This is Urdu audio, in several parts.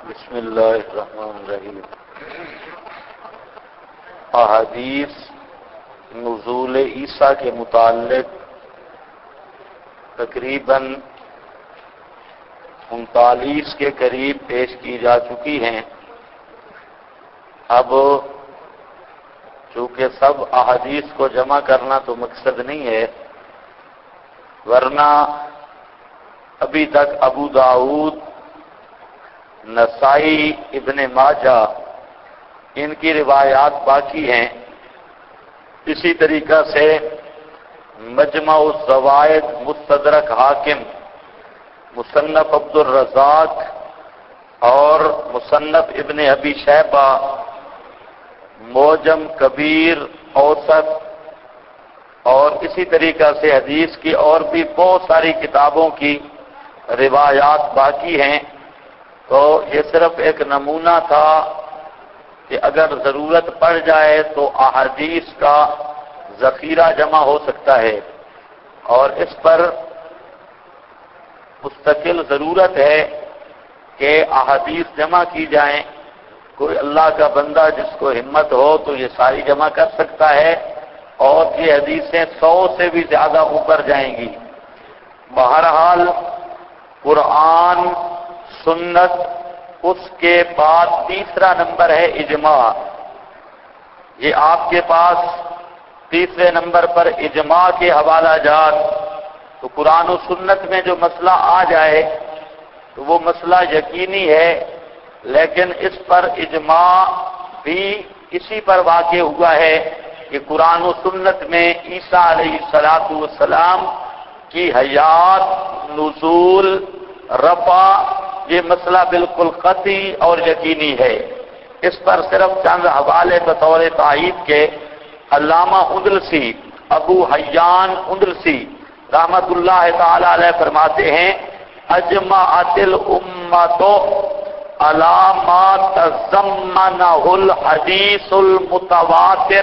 بسم اللہ الرحمن الرحیم۔ احادیث نزول عیسیٰ کے متعلق تقریباً 39 کے قریب پیش کی جا چکی ہیں۔ اب چونکہ سب احادیث کو جمع کرنا تو مقصد نہیں ہے، ورنہ ابھی تک ابو داؤد، نسائی، ابن ماجہ ان کی روایات باقی ہیں۔ اسی طریقہ سے مجمع الزوائد، مستدرک حاکم، مصنف عبد الرزاق اور مصنف ابن ابی شیبہ، معجم کبیر، اوسط اور اسی طریقہ سے حدیث کی اور بھی بہت ساری کتابوں کی روایات باقی ہیں۔ تو یہ صرف ایک نمونہ تھا کہ اگر ضرورت پڑ جائے تو احادیث کا ذخیرہ جمع ہو سکتا ہے، اور اس پر مستقل ضرورت ہے کہ احادیث جمع کی جائیں۔ کوئی اللہ کا بندہ جس کو ہمت ہو تو یہ ساری جمع کر سکتا ہے، اور یہ حدیثیں 100 سے بھی زیادہ اوپر جائیں گی۔ بہرحال قرآن، سنت، اس کے بعد تیسرا نمبر ہے اجماع۔ یہ آپ کے پاس تیسرے نمبر پر اجماع کے حوالہ جات۔ تو قرآن و سنت میں جو مسئلہ آ جائے تو وہ مسئلہ یقینی ہے، لیکن اس پر اجماع بھی اسی پر واقع ہوا ہے کہ قرآن و سنت میں عیسیٰ علیہ السلام کی حیات، نزول، رفع، یہ مسئلہ بالکل قطعی اور یقینی ہے۔ اس پر صرف چند حوالے بطور تائید کے علامہ اندلسی، ابو حیان اندلسی رحمت اللہ تعالی علیہ فرماتے ہیں: اجمعت الامۃ علی ما تضمنہ الحدیث المتواتر۔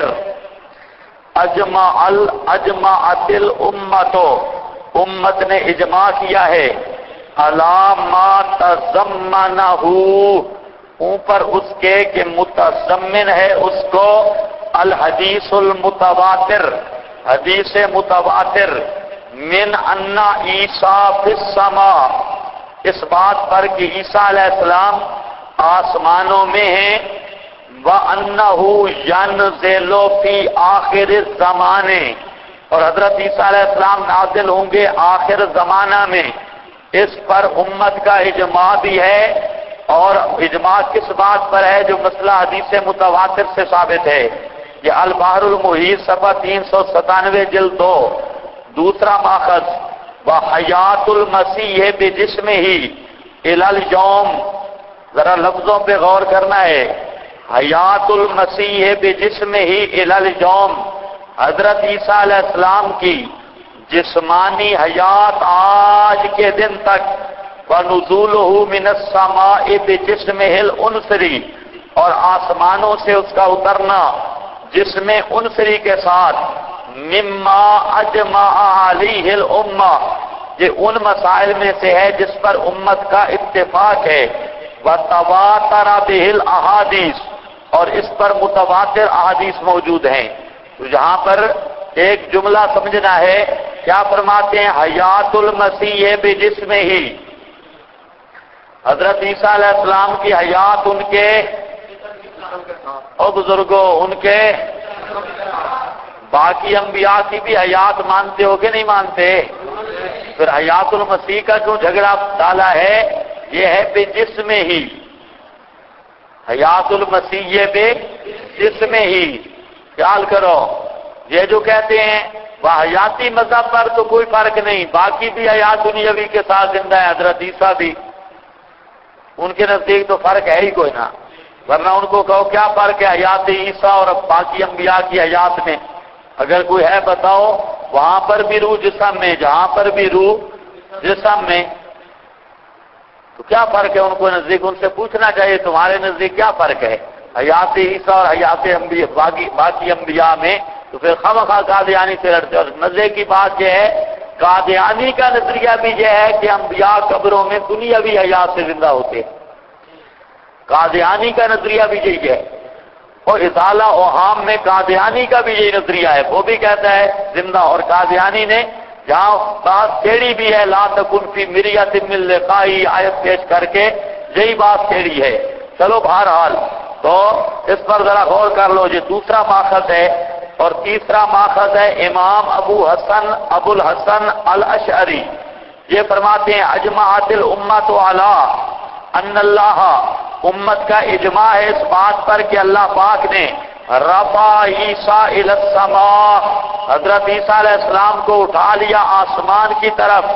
اجمعت الامۃ، امت نے اجماع کیا ہے، علامہ تضمنہ، اوپر اس کے کہ متضمن ہے اس کو الحدیث المتواتر، حدیث متواتر، من ان عیسیٰ فی السماء، اس بات پر کہ عیسیٰ علیہ السلام آسمانوں میں ہیں، وَأَنَّهُ يَنزِلُ فِي آخِرِ الزَّمَانِ، اور حضرت عیسیٰ علیہ السلام نازل ہوں گے آخر زمانہ میں۔ اس پر امت کا اجماع بھی ہے، اور اجماع کس بات پر ہے؟ جو مسئلہ حدیث متواتر سے ثابت ہے۔ یہ البحر المحیط صفحہ 397 جلد 2، دوسرا ماخذ، وحیات المسیح بجسمہ الی الیوم، ذرا لفظوں پہ غور کرنا ہے۔ حیات المسیح بجسمہ الی الیوم، حضرت عیسیٰ علیہ السلام کی جسمانی حیات آج کے دن تک، وَنُزُولُهُ مِنَ السَّمَاءِ بِجِسْمِهِ الْأُنْثَرِي، اور آسمانوں سے اس کا اترنا جسم انثری کے ساتھ، مِمَّا أَجْمَعَ عَلَيْهِ الْأُمَّةُ، یہ ان مسائل میں سے ہے جس پر امت کا اتفاق ہے، وَتَوَاتَرَ بِهِ الْأَحَادِيثُ، اور اس پر متواتر احادیث موجود ہیں۔ تو یہاں پر ایک جملہ سمجھنا ہے، کیا فرماتے ہیں؟ حیات المسیح بجسمہ ہی، حضرت عیسیٰ علیہ السلام کی حیات ان کے، اور بزرگوں ان کے، باقی انبیاء کی بھی حیات مانتے ہو کہ نہیں مانتے؟ پھر حیات المسیح کا جو جھگڑا ڈالا ہے یہ ہے بجسمہ ہی، حیات المسیح بجسمہ ہی، خیال کرو۔ یہ جو کہتے ہیں وہ حیاتی مذہب پر تو کوئی فرق نہیں، باقی بھی حیات دنیاوی کے ساتھ زندہ ہے، حضرت عیسیٰ بھی، ان کے نزدیک تو فرق ہے ہی کوئی نہ، ورنہ ان کو کہو کیا فرق ہے حیات عیسیٰ اور باقی انبیاء کی حیات میں؟ اگر کوئی ہے بتاؤ، وہاں پر بھی روح جسم میں، جہاں پر بھی روح جسم میں، تو کیا فرق ہے ان کو نزدیک؟ ان سے پوچھنا چاہیے تمہارے نزدیک کیا فرق ہے حیات عیسیٰ اور حیات انبیاء باقی انبیاء میں؟ تو پھر خواہ قادیانی سے لڑتے۔ اور مزے کی بات یہ ہے، قادیانی کا نظریہ بھی یہ ہے کہ انبیاء قبروں میں دنیاوی حیات سے زندہ ہوتے ہیں۔ قادیانی کا نظریہ بھی یہی ہے، اور اطالہ اوہام میں قادیانی کا بھی یہی نظریہ ہے، وہ بھی کہتا ہے زندہ، اور قادیانی نے جہاں بات چھیڑی بھی ہے لا تکن فی مریۃ من لقائی آیت پیش کر کے یہی بات چھیڑی ہے۔ چلو بہرحال تو اس پر ذرا غور کر لو، یہ دوسرا ماخذ ہے، اور تیسرا ماخذ ہے امام ابو الحسن الاشعری، یہ فرماتے ہیں اجمعت الامت علی ان اللہ، امت کا اجماع ہے اس بات پر کہ اللہ پاک نے رفع عیسیٰ الی السماء، حضرت عیسیٰ علیہ السلام کو اٹھا لیا آسمان کی طرف،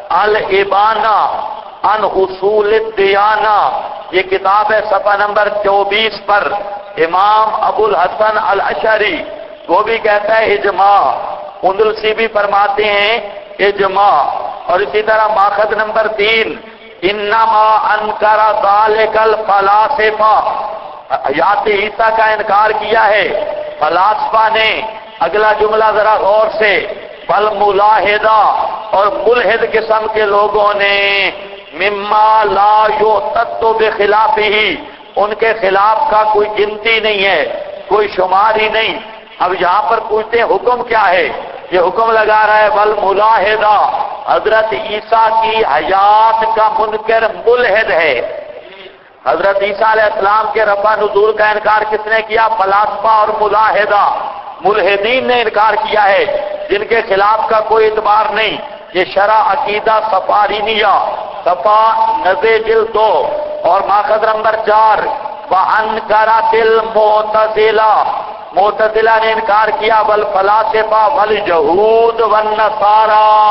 الابانہ ان اصول الدیانہ، یہ کتاب ہے صفحہ نمبر 24 پر، امام ابو الحسن الاشعری وہ بھی کہتا ہے اجماع، اندلسی بھی فرماتے ہیں اجماع، اور اسی طرح ماخذ نمبر 3 انما انکر ذالک الفلاسفہ، حیات عیسیٰ کا انکار کیا ہے فلاسفہ نے، اگلا جملہ ذرا غور سے، بل ملاحدہ، اور ملحد قسم کے لوگوں نے، مما لا یعتد بخلافہ، ان کے خلاف کا کوئی گنتی نہیں ہے، کوئی شمار ہی نہیں۔ اب یہاں پر پوچھتے ہیں حکم کیا ہے، یہ حکم لگا رہا ہے بل ملاحدہ، حضرت عیسیٰ کی حیات کا منکر ملحد ہے۔ حضرت عیسیٰ علیہ السلام کے رفع نزول کا انکار کس نے کیا؟ فلاسفہ اور ملاحدہ، ملحدین نے انکار کیا ہے، جن کے خلاف کا کوئی اعتبار نہیں۔ یہ شرح عقیدہ سفارینیہ صفحہ 90 جلد 2، اور ماخذ نمبر 4 وَأَنْكَرَتِ الْمُعْتَزِلَہ، معتزلہ نے انکار کیا والفلاسفہ والجہود والنصارى،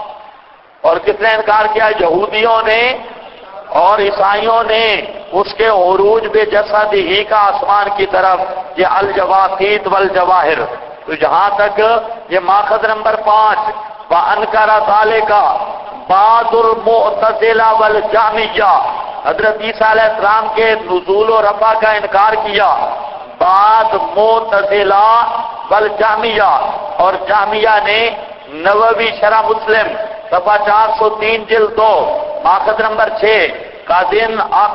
اور کس نے انکار کیا؟ یہودیوں نے اور عیسائیوں نے اس کے عروج بے جسد ہی کا آسمان کی طرف، یہ الجواقیت والجواہر۔ تو جہاں تک یہ ماخذ نمبر 5 وَأَنْكَرَ ذَلِكَ بَعْضُ الْمُعْتَزِلَةِ وَالْجَہْمِیَّہ، حضرت عیسیٰ علیہ السلام کے نزول و رفع کا انکار کیا بعض معتزلہ والجہمیہ، اور جہمیہ نے نووی شرح مسلم صفحہ 403 جلد 2 ماخذ نمبر 6 کا دن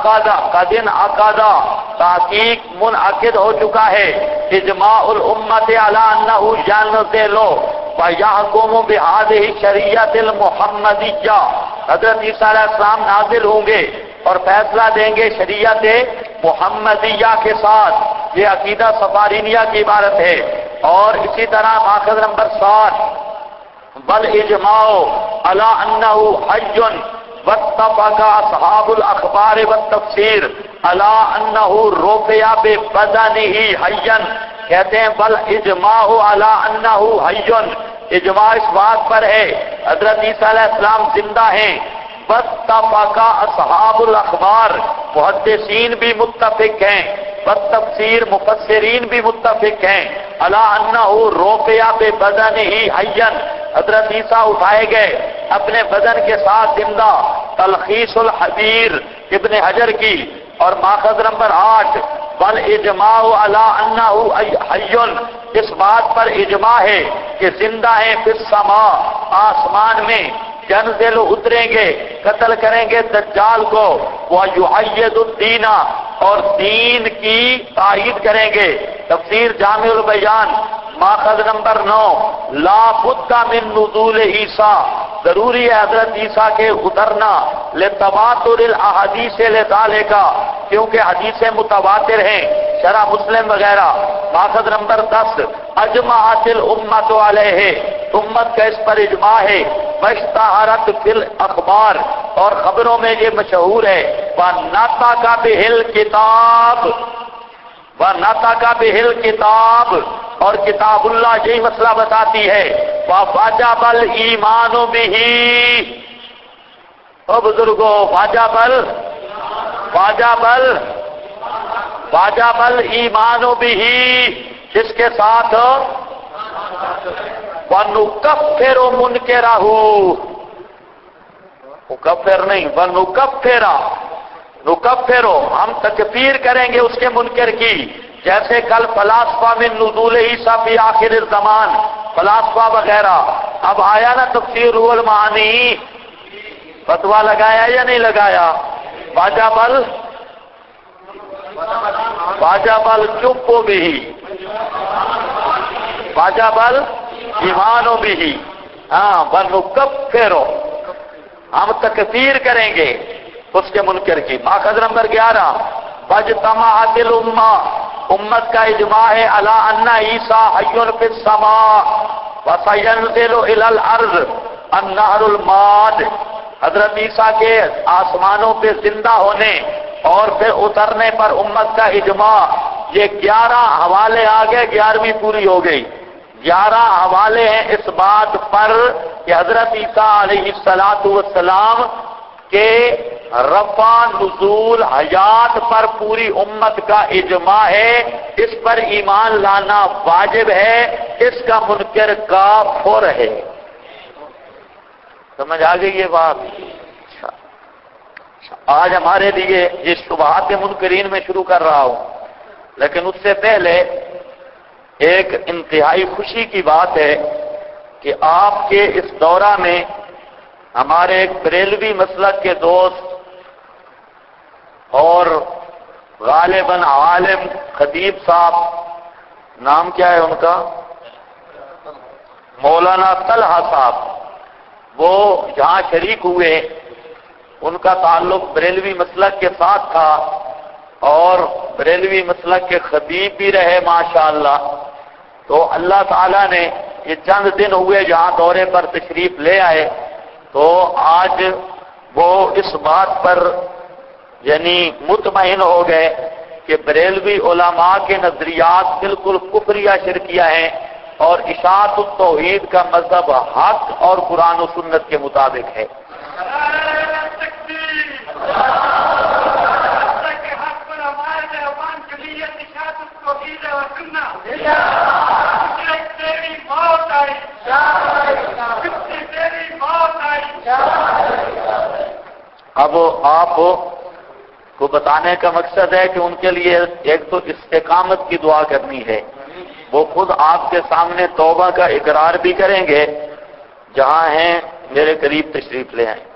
عقادہ تحقیق منعقد ہو چکا ہے، اجماع الامت علی انہ ینزل ویحکم بہذہ شریعت المحمدیہ، حضرت عیسیٰ علیہ السلام نازل ہوں گے اور فیصلہ دیں گے شریعت محمدیہ کے ساتھ، یہ عقیدہ سفارینیہ کی عبارت ہے۔ اور اسی طرح ماخذ نمبر 7 بل اجماع علی انہ حی واتفق اصحاب الاخبار والتفسیر علی انہ رفع ببدنہ حیا، کہتے ہیں بل اجماع علی انہ حی، اجماع اس بات پر ہے حضرت عیسیٰ علیہ السلام زندہ ہیں، واتفق اصحاب الاخبار، محدثین بھی متفق ہیں، والتفسیر مفسرین بھی متفق ہیں، علی انہ رفع ببدنہ حیا، حضرت عیسیٰ اٹھائے گئے اپنے بدن کے ساتھ زندہ، تلخیص الحبیر ابن حجر کی، اور ماخذ نمبر 8 بل اجماع علی انہ حی، اس بات پر اجماع ہے کہ زندہ ہیں فی السماء، آسمان میں، ینزل اتریں گے، قتل کریں گے دجال کو، وَيُعَيِّدُ الدِّينَ، اور دین کی تائید کریں گے۔ تفسیر جامع البیان ماخذ نمبر 9 لا بد من نزول عیسیٰ، ضروری ہے حضرت عیسیٰ کے اترنا، لتواتر الاحادیث لذالک، کیونکہ حدیثیں متواتر ہیں، شرح مسلم وغیرہ۔ ماخذ نمبر 10 اجمعت الامت علیہ، امت کا اس پر اجماع ہے، واشتہرت فی الاخبار، اور خبروں میں یہ مشہور ہے، وَنَطَقَ بِهِ الْكِتَابُ، وَنَطَقَ بِهِ الْكِتَابُ، اور کتاب اللہ یہی مسئلہ بتاتی ہے، وَوَجَبَ الْإِيمَانُ بِهِ، او بزرگوں وَوَجَبَ الْإِيمَانُ بِهِ، جس کے ساتھ وَنُكَفِّرُ مُنْكِرَهُ، مکفر نہیں، نکفر، ہم تکفیر کریں گے اس کے منکر کی، جیسے کل فلاسفہ من نزول عیسیٰ فی آخر الزمان، فلاسفہ وغیرہ۔ اب آیا نا تفسیر روح المعانی، فتویٰ لگایا یا نہیں لگایا؟ واجب واجب الجب به واجب الایمان به ونکفر ہم تکفیر کریں گے اس کے منکر کی. ماخذ نمبر 11 واجتمعت الامہ امت کا اجماع ہے علی ان عیسیٰ حی فی السماء وسینزل الی الارض النہر الماد. حضرت عیسیٰ کے آسمانوں پہ زندہ ہونے اور پھر اترنے پر امت کا اجماع. یہ 11 حوالے آگئے، 11ویں پوری ہو گئی. 11 حوالے ہیں اس بات پر کہ حضرت عیسیٰ علیہ السلام کے رفع نزول حیات پر پوری امت کا اجماع ہے. اس پر ایمان لانا واجب ہے، اس کا منکر کافر ہے. سمجھ آ گئی یہ بات؟ آج ہمارے لیے یہ شبہات منکرین میں شروع کر رہا ہوں، لیکن اس سے پہلے ایک انتہائی خوشی کی بات ہے کہ آپ کے اس دورہ میں ہمارے ایک بریلوی مسلک کے دوست اور غالباً عالم خطیب صاحب، نام کیا ہے ان کا؟ مولانا طلحہ صاحب، وہ جہاں شریک ہوئے. ان کا تعلق بریلوی مسلک کے ساتھ تھا اور بریلوی مسلک کے خطیب بھی رہے ماشاءاللہ. تو اللہ تعالیٰ نے یہ چند دن ہوئے جہاں دورے پر تشریف لے آئے، تو آج وہ اس بات پر یعنی مطمئن ہو گئے کہ بریلوی علماء کے نظریات بالکل کفریہ شرکیہ ہیں اور اشاعت التوحید کا مذہب حق اور قرآن و سنت کے مطابق ہے. اب آپ کو بتانے کا مقصد ہے کہ ان کے لیے ایک تو استقامت کی دعا کرنی ہے. وہ خود آپ کے سامنے توبہ کا اقرار بھی کریں گے. جہاں ہیں میرے قریب تشریف لے آئیں.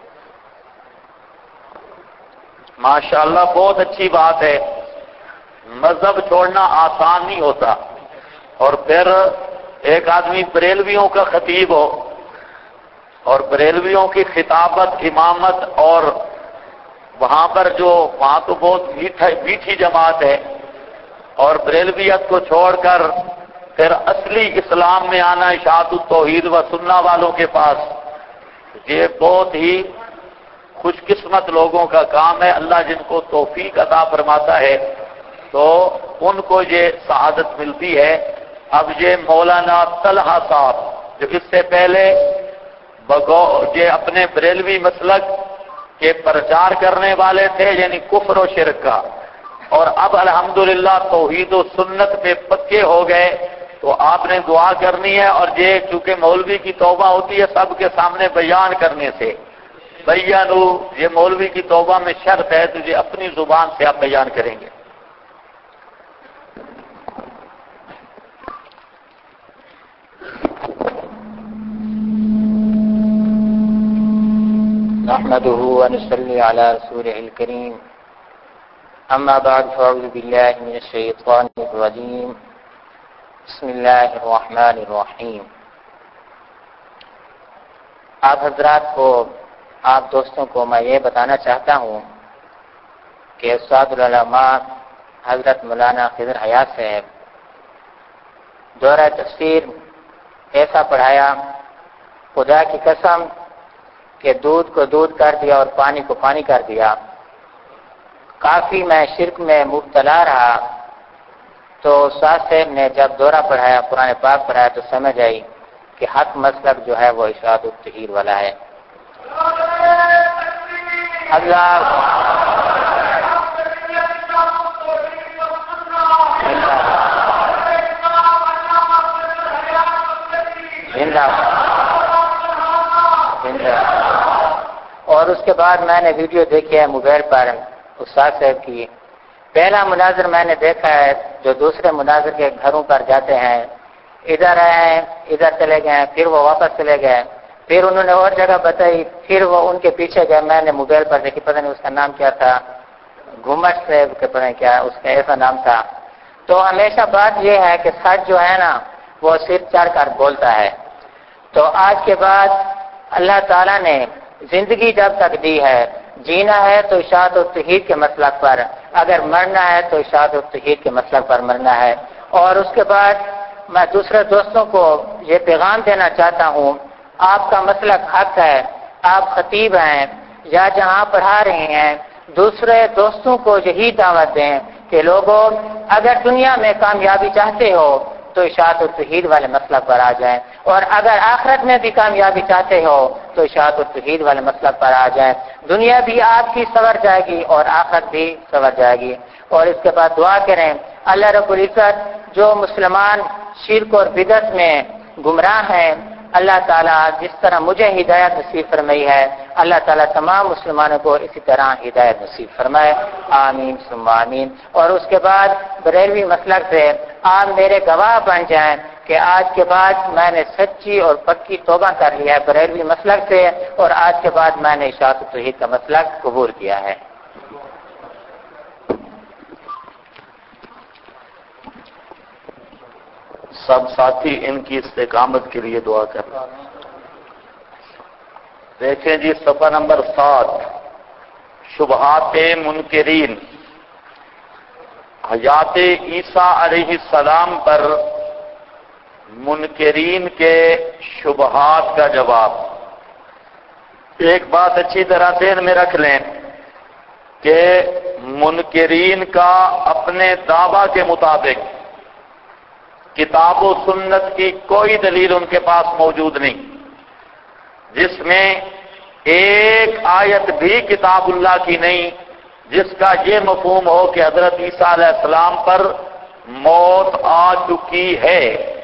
ماشاءاللہ بہت اچھی بات ہے. مذہب چھوڑنا آسان نہیں ہوتا، اور پھر ایک آدمی بریلویوں کا خطیب ہو اور بریلویوں کی خطابت، امامت، اور وہاں تو بہت میٹھی جماعت ہے، اور بریلویت کو چھوڑ کر پھر اصلی اسلام میں آنا اشاعت التوحید و سنہ والوں کے پاس، یہ بہت ہی خوش قسمت لوگوں کا کام ہے. اللہ جن کو توفیق عطا فرماتا ہے تو ان کو یہ سعادت ملتی ہے. اب یہ مولانا طلحہ صاحب جو اس سے پہلے یہ اپنے بریلوی مسلک کے پرچار کرنے والے تھے، یعنی کفر و شرک کا، اور اب الحمدللہ توحید و سنت پہ پکے ہو گئے. تو آپ نے دعا کرنی ہے، اور یہ چونکہ مولوی کی توبہ ہوتی ہے سب کے سامنے بیان کرنے سے، بیانو، یہ مولوی کی توبہ میں شرط ہے، تو یہ اپنی زبان سے آپ بیان کریں گے. نحمده ونصلي على رسوله الكريم أما بعد فأعوذ بالله من الشيطان الرجيم بسم الله الرحمن الرحيم. آپ حضرات کو، آپ دوستوں کو میں یہ بتانا چاہتا ہوں کہ استاد العلماء حضرت مولانا خضر حیات صاحب دورہ تفسیر ایسا پڑھایا، خدا کی قسم کہ دودھ کو دودھ کر دیا اور پانی کو پانی کر دیا. کافی میں شرک میں مبتلا رہا، تو استاد صاحب نے جب دورہ پڑھایا، قرآن پاک پڑھایا، تو سمجھ آئی کہ حق مسلک جو ہے وہ اشاعت التوحید والا ہے. اللہ اور اس کے بعد میں نے ویڈیو دیکھی ہے موبائل پر استاد صاحب کی. پہلا مناظر میں نے دیکھا ہے جو دوسرے مناظر کے گھروں پر جاتے ہیں، ادھر آئے، ادھر چلے گئے، پھر وہ واپس چلے گئے، پھر انہوں نے اور جگہ بتائی، پھر وہ ان کے پیچھے گئے. میں نے موبائل پر دیکھی، پتہ نہیں اس کا نام کیا تھا، گھمٹ سے کیا اس کا ایسا نام تھا. تو ہمیشہ بات یہ ہے کہ سچ جو ہے نا وہ سر چڑھ کر بولتا ہے. تو آج کے بعد اللہ تعالیٰ نے زندگی جب تک دی ہے، جینا ہے تو اشاعت و توحید کے مسلک پر، اگر مرنا ہے تو اشاعت و توحید کے مسلک پر مرنا ہے. اور اس کے بعد میں دوسرے دوستوں کو یہ پیغام دینا چاہتا ہوں، آپ کا مسلک حق ہے، آپ خطیب ہیں یا جہاں پڑھا رہے ہیں، دوسرے دوستوں کو یہی دعوت دیں کہ لوگوں اگر دنیا میں کامیابی چاہتے ہو تو اشاعت و توحید والے مسلک پر آ جائیں، اور اگر آخرت میں بھی کامیابی چاہتے ہو تو اشاعت و توحید والے مسلک پر آ جائیں. دنیا بھی آپ کی سنور جائے گی اور آخرت بھی سنور جائے گی. اور اس کے بعد دعا کریں اللہ رب العزت جو مسلمان شرک اور بدعت میں گمراہ ہیں، اللہ تعالیٰ جس طرح مجھے ہدایت نصیب فرمائی ہے، اللہ تعالیٰ تمام مسلمانوں کو اسی طرح ہدایت نصیب فرمائے. آمین ثم آمین. اور اس کے بعد بریلوی مسلک سے آپ میرے گواہ بن جائیں کہ آج کے بعد میں نے سچی اور پکی توبہ کر لیا ہے بریلوی مسلک سے، اور آج کے بعد میں نے اشاعت و توحید کا مسلک قبول کیا ہے. سب ساتھی ان کی استقامت کے لیے دعا کرنا. دیکھیں جی صفحہ نمبر 7 شبہات منکرین، حیات عیسیٰ علیہ السلام پر منکرین کے شبہات کا جواب. ایک بات اچھی طرح ذہن میں رکھ لیں کہ منکرین کا اپنے دعویٰ کے مطابق کتاب و سنت کی کوئی دلیل ان کے پاس موجود نہیں جس میں ایک آیت بھی کتاب اللہ کی نہیں جس کا یہ مفہوم ہو کہ حضرت عیسیٰ علیہ السلام پر موت آ چکی ہے.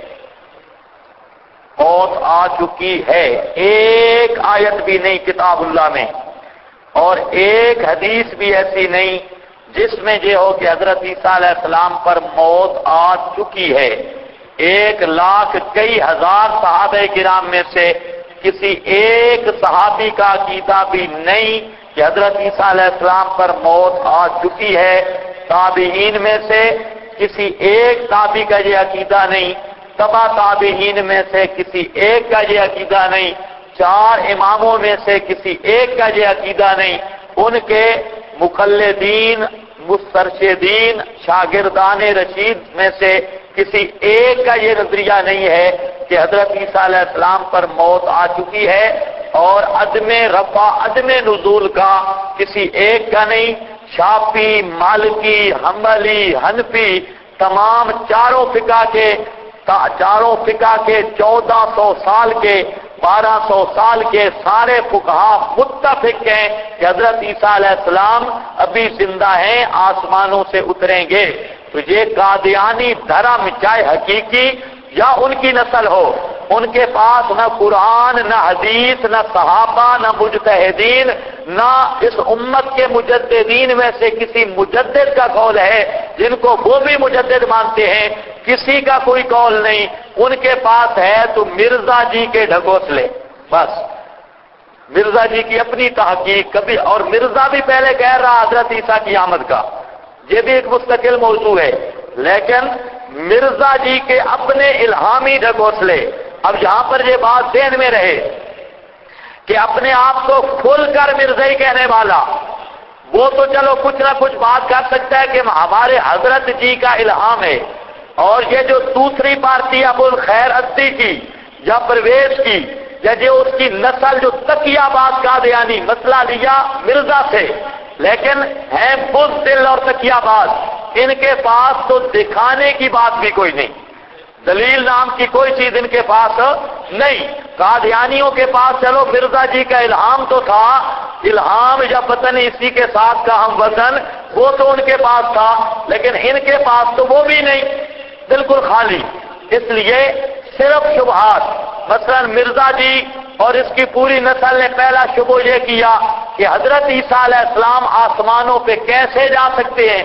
موت آ چکی ہے، ایک آیت بھی نہیں کتاب اللہ میں، اور ایک حدیث بھی ایسی نہیں جس میں یہ ہو کہ حضرت عیسیٰ علیہ السلام پر موت آ چکی ہے. 1,00,000 کئی ہزار صحابہ کرام میں سے کسی ایک صحابی کا عقیدہ بھی نہیں کہ حضرت عیسیٰ علیہ السلام پر موت آ چکی ہے. تابعین میں سے کسی ایک تابعی کا یہ عقیدہ نہیں، تبع تابعین میں سے کسی ایک کا یہ عقیدہ نہیں، 4 اماموں میں سے کسی ایک کا یہ عقیدہ نہیں. ان کے مقلدین، مسترشدین، شاگردان رشید میں سے کسی ایک کا یہ نظریہ نہیں ہے کہ حضرت عیسیٰ علیہ السلام پر موت آ چکی ہے. اور عدم رفع، عدم نزول کا کسی ایک کا نہیں. شافعی، مالکی، حنبلی، حنفی، تمام چاروں فقہ کے 1400 سال کے 1200 سال کے سارے فقہا متفق ہیں کہ حضرت عیسیٰ علیہ السلام ابھی زندہ ہیں، آسمانوں سے اتریں گے. تو یہ قادیانی دھرم چاہے حقیقی یا ان کی نسل ہو، ان کے پاس نہ قرآن، نہ حدیث، نہ صحابہ، نہ مجتہدین، نہ اس امت کے مجددین میں سے کسی مجدد کا قول ہے جن کو وہ بھی مجدد مانتے ہیں. کسی کا کوئی قول نہیں. ان کے پاس ہے تو مرزا جی کے ڈھکوسلے، بس مرزا جی کی اپنی تحقیق کبھی. اور مرزا بھی پہلے کہہ رہا حضرت عیسیٰ کی آمد کا، یہ بھی ایک مستقل موضوع ہے، لیکن مرزا جی کے اپنے الہامی ڈھکوسلے. اب یہاں پر یہ بات ذہن میں رہے کہ اپنے آپ کو کھل کر مرزائی کہنے والا وہ تو چلو کچھ نہ کچھ بات کر سکتا ہے کہ ہمارے حضرت جی کا الہام ہے، اور یہ جو دوسری پارٹی ابو الخیر ازدی کی یا پرویز کی یا جو اس کی نسل جو تقیہ باز قادیانی مسئلہ لیا مرزا سے، لیکن ہیں بزدل اور تقیہ باز، ان کے پاس تو دکھانے کی بات بھی کوئی نہیں، دلیل نام کی کوئی چیز ان کے پاس نہیں. قادیانیوں کے پاس چلو مرزا جی کا الہام تو تھا، الہام یا پتہ نہیں اسی کے ساتھ کا ہم وزن وہ تو ان کے پاس تھا، لیکن ان کے پاس تو وہ بھی نہیں، بالکل خالی. اس لیے صرف شبہات. مثلا مرزا جی اور اس کی پوری نسل نے پہلا شبہ یہ کیا کہ حضرت عیسیٰ علیہ السلام آسمانوں پہ کیسے جا سکتے ہیں؟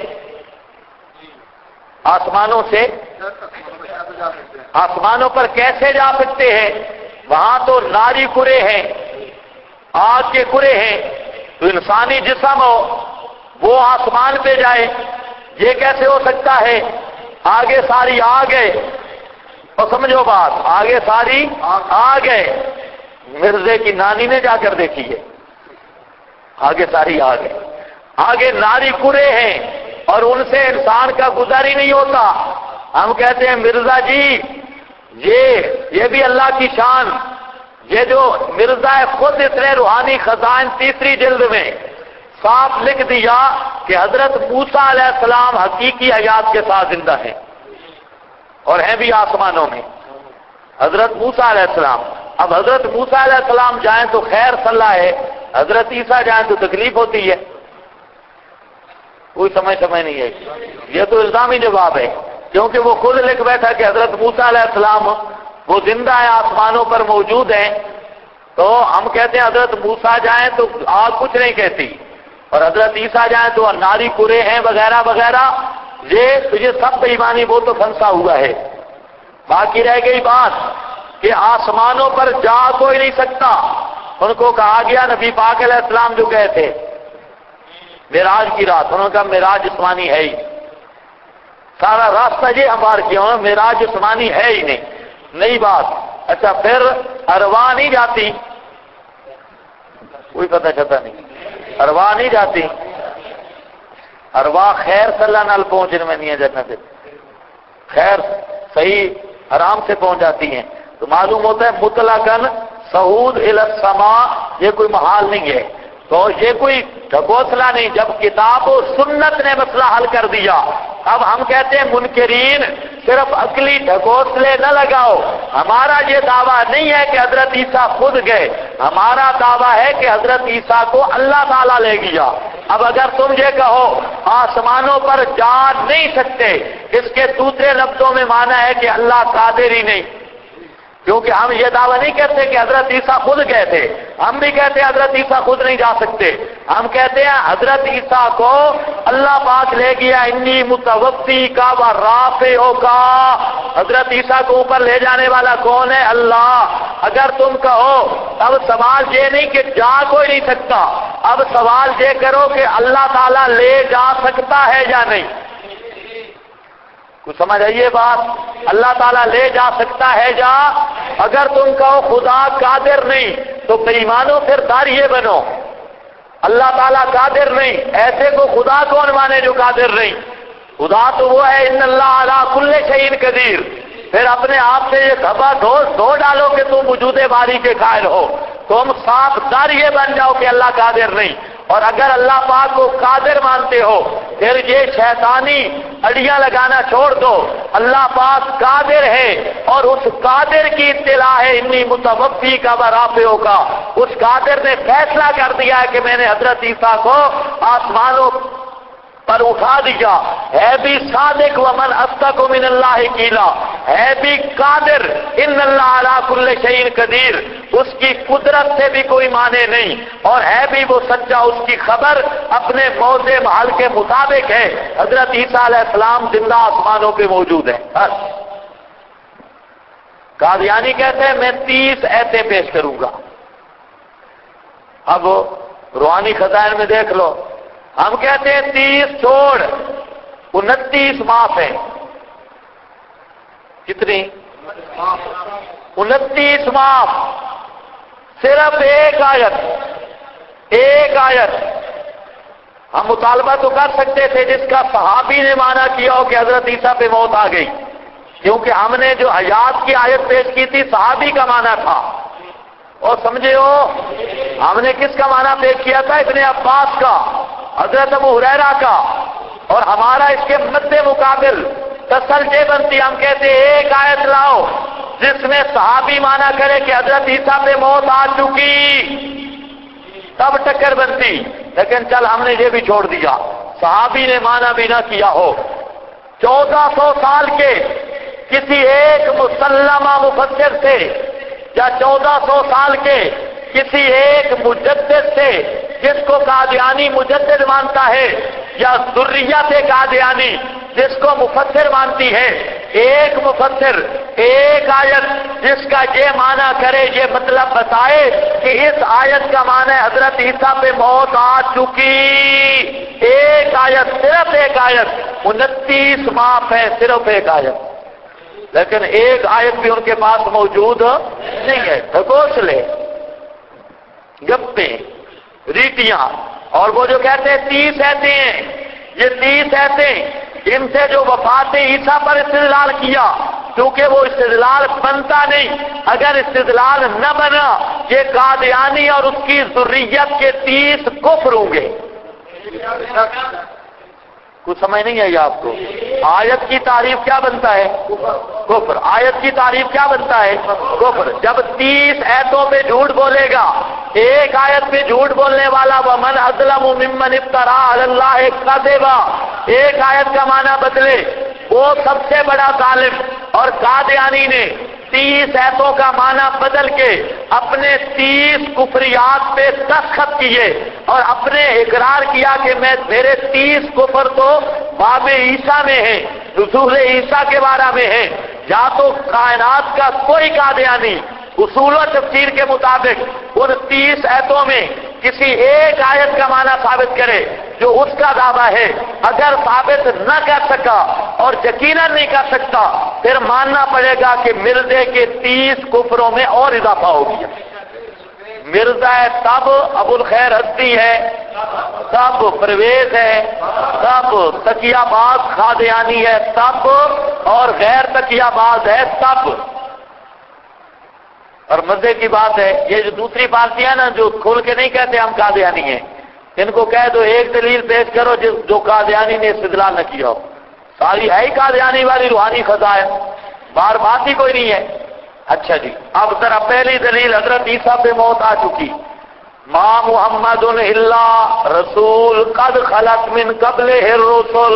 آسمانوں پر کیسے جا سکتے ہیں؟ وہاں تو ناری کرے ہیں، آگ کے کرے ہیں، تو انسانی جسم ہو وہ آسمان پہ جائے، یہ کیسے ہو سکتا ہے؟ آگے ساری آ گئے، اور سمجھو بات، آگے ساری آ گئے، مرزے کی نانی نے جا کر دیکھی ہے، آگے ساری آ گئے، آگے ناری کرے ہیں اور ان سے انسان کا گزر ہی نہیں ہوتا۔ ہم کہتے ہیں مرزا جی یہ بھی اللہ کی شان، یہ جو مرزا ہے خود اتنے روحانی خزائن تیسری جلد میں صاف لکھ دیا کہ حضرت موسیٰ علیہ السلام حقیقی حیات کے ساتھ زندہ ہیں اور ہیں بھی آسمانوں میں، حضرت موسیٰ علیہ السلام۔ اب حضرت موسیٰ علیہ السلام جائیں تو خیر صلاح ہے، حضرت عیسیٰ جائیں تو تکلیف ہوتی ہے، کوئی سمجھ نہیں ہے۔ یہ تو الزامی جواب ہے، کیونکہ وہ خود لکھ بیٹھا کہ حضرت موسیٰ علیہ السلام وہ زندہ ہے، آسمانوں پر موجود ہیں، تو ہم کہتے ہیں حضرت موسیٰ جائیں تو آگ کچھ نہیں کہتی، اور حضرت عیسیٰ جائیں تو ناری کرے ہیں وغیرہ وغیرہ، یہ سب بے ایمانی، وہ تو پھنسا ہوا ہے۔ باقی رہ گئی بات کہ آسمانوں پر جا کوئی نہیں سکتا، ان کو کہا گیا نبی پاک علیہ السلام جو گئے تھے معراج کی رات، انہوں نے کہا معراج جسمانی ہے ہی، سارا راستہ یہ ہموار کیا، معراج جسمانی ہے ہی نہیں، نئی بات۔ اچھا پھر ارواح نہیں جاتی؟ کوئی پتہ چلتا نہیں، ارواح نہیں جاتی، ارواح خیر صلی اللہ نال پہنچنے میں نہیں ہے جنت، خیر صحیح آرام سے پہنچ جاتی ہیں، تو معلوم ہوتا ہے مطلقاً صعود الی السماء یہ کوئی محال نہیں ہے، تو یہ کوئی ڈھکوسلا نہیں۔ جب کتاب و سنت نے مسئلہ حل کر دیا، اب ہم کہتے ہیں منکرین صرف عقلی ڈھکوسلے نہ لگاؤ، ہمارا یہ دعویٰ نہیں ہے کہ حضرت عیسیٰ خود گئے، ہمارا دعویٰ ہے کہ حضرت عیسیٰ کو اللہ تعالیٰ لے گیا۔ اب اگر تم یہ کہو آسمانوں پر جا نہیں سکتے، اس کے دوسرے لفظوں میں معنی ہے کہ اللہ قادر ہی نہیں، کیونکہ ہم یہ دعویٰ نہیں کرتے کہ حضرت عیسیٰ خود گئے تھے، ہم بھی کہتے ہیں حضرت عیسیٰ خود نہیں جا سکتے، ہم کہتے ہیں حضرت عیسیٰ کو اللہ پاک لے گیا، انی متوفی کا و رافعو کا، حضرت عیسیٰ کو اوپر لے جانے والا کون ہے؟ اللہ۔ اگر تم کہو، اب سوال یہ نہیں کہ جا کوئی نہیں سکتا، اب سوال یہ کرو کہ اللہ تعالیٰ لے جا سکتا ہے یا نہیں، کچھ سمجھ آئیے بات؟ اللہ تعالیٰ لے جا سکتا ہے جا؟ اگر تم کہو خدا قادر نہیں تو بے ایمانو پھر داریے بنو، اللہ تعالیٰ قادر نہیں، ایسے کو خدا کون مانے جو قادر نہیں؟ خدا تو وہ ہے ان اللہ علی کل شیء قدیر، پھر اپنے آپ سے یہ دھبا دھو ڈالو کہ تم وجود باری کے قائل ہو، تم صاف داریے بن جاؤ کہ اللہ قادر نہیں، اور اگر اللہ پاک کو قادر مانتے ہو پھر یہ شیطانی اڑیاں لگانا چھوڑ دو، اللہ پاک قادر ہے اور اس قادر کی اطلاع ہے انی متوفی کا و رافعو کا، اس قادر نے فیصلہ کر دیا ہے کہ میں نے حضرت عیسیٰ کو آسمانوں پر اٹھا دیا، ہے بھی صادق ومن اصدق من اللہ قیلا، ہے بھی قادر، ان اللہ علی کل شیء قدیر، اس کی قدرت سے بھی کوئی مانے نہیں، اور ہے بھی وہ سچا، اس کی خبر اپنے موضع محل کے مطابق ہے، حضرت عیسیٰ علیہ السلام زندہ آسمانوں پہ موجود ہیں۔ قادیانی کہتے ہیں میں 30 ایتیں پیش کروں گا، اب روحانی خزائن میں دیکھ لو، ہم کہتے ہیں 30 چھوڑ 29 معاف ہیں، کتنی؟ 29 معاف، صرف ایک آیت ہم مطالبہ تو کر سکتے تھے جس کا صحابی نے مانا کیا ہو کہ حضرت عیسیٰ پہ موت آ گئی، کیونکہ ہم نے جو حیات کی آیت پیش کی تھی صحابی کا مانا تھا، اور سمجھے ہو ہم نے کس کا مانا پیش کیا تھا؟ ابن عباس کا، حضرت ابو ہریرہ کا، اور ہمارا اس کے مد مقابل تسلسل بنتی، ہم کہتے ایک آیت لاؤ جس میں صحابی مانا کرے کہ حضرت عیسیٰ پہ موت آ چکی، تب ٹکر بنتی، لیکن چل ہم نے یہ بھی چھوڑ دیا، صحابی نے مانا بھی نہ کیا ہو، 1400 سال کے کسی ایک مسلمہ مفسر سے یا 1400 سال کے کسی ایک مجدد سے جس کو قادیانی مجدد مانتا ہے، یا ذریت قادیانی جس کو مفسر مانتی ہے، ایک مفسر ایک آیت جس کا یہ معنی کرے، یہ مطلب بتائے کہ اس آیت کا معنی حضرت عیسیٰ پہ موت آ چکی، ایک آیت، صرف ایک آیت، 29 معاف ہے، صرف ایک آیت، لیکن ایک آیت بھی ان کے پاس موجود نہیں ہے۔ گھوسلے، گپے، ریٹیاں، اور وہ جو کہتے ہیں 30 ایتیں ہیں، یہ 30 ایتیں ان سے جو وفات عیسیٰ پر استدلال کیا، کیونکہ وہ استدلال بنتا نہیں، اگر استدلال نہ بنا یہ قادیانی اور اس کی ذریت کے 30 کفر ہوں گے۔ کچھ سمجھ نہیں آئی آپ کو؟ آیت کی تعریف کیا بنتا ہے؟ کفر۔ آیت کی تعریف کیا بنتا ہے؟ کفر۔ جب 30 ایتوں پہ جھوٹ بولے گا، ایک آیت پہ جھوٹ بولنے والا ومن اظلم ممن افترا علی اللہ کذبا، ایک آیت کا معنی بدلے، وہ سب سے بڑا ظالم، اور قادیانی نے 30 ایتوں کا معنی بدل کے اپنے 30 کفریات پہ دستخط کیے اور اپنے اقرار کیا کہ میرے 30 کفر تو باب عیسیٰ میں ہیں، رسول عیسیٰ کے بارے میں ہیں۔ یا تو کائنات کا کوئی قادیانی اصول و تفسیر کے مطابق ان 30 ایتوں میں کسی ایک آیت کا معنی ثابت کرے جو اس کا دعویٰ ہے، اگر ثابت نہ کر سکا اور یقیناً نہیں کر سکتا پھر ماننا پڑے گا کہ مرزے کے 30 کفروں میں اور اضافہ ہو گیا۔ مرزا ہے تب ابو الخیر ہستی ہے، تب پرویز ہے، تب تقیہ باز قادیانی ہے، تب اور غیر تقیہ باز ہے تب۔ اور مزے کی بات ہے یہ جو دوسری پارٹیاں نا جو کھول کے نہیں کہتے ہم قادیانی ہیں، ان کو کہہ دو ایک دلیل پیش کرو جو قادیانی نے استدلال نہ کیا ہو، ساری ہے ہی قادیانی والی روحانی خزائن، بار بات ہی کوئی نہیں ہے۔ اچھا جی، اب ذرا پہلی دلیل حضرت عیسیٰ پہ موت آ چکی، ما محمد الا رسول قد خلت من قبلہ الرسل،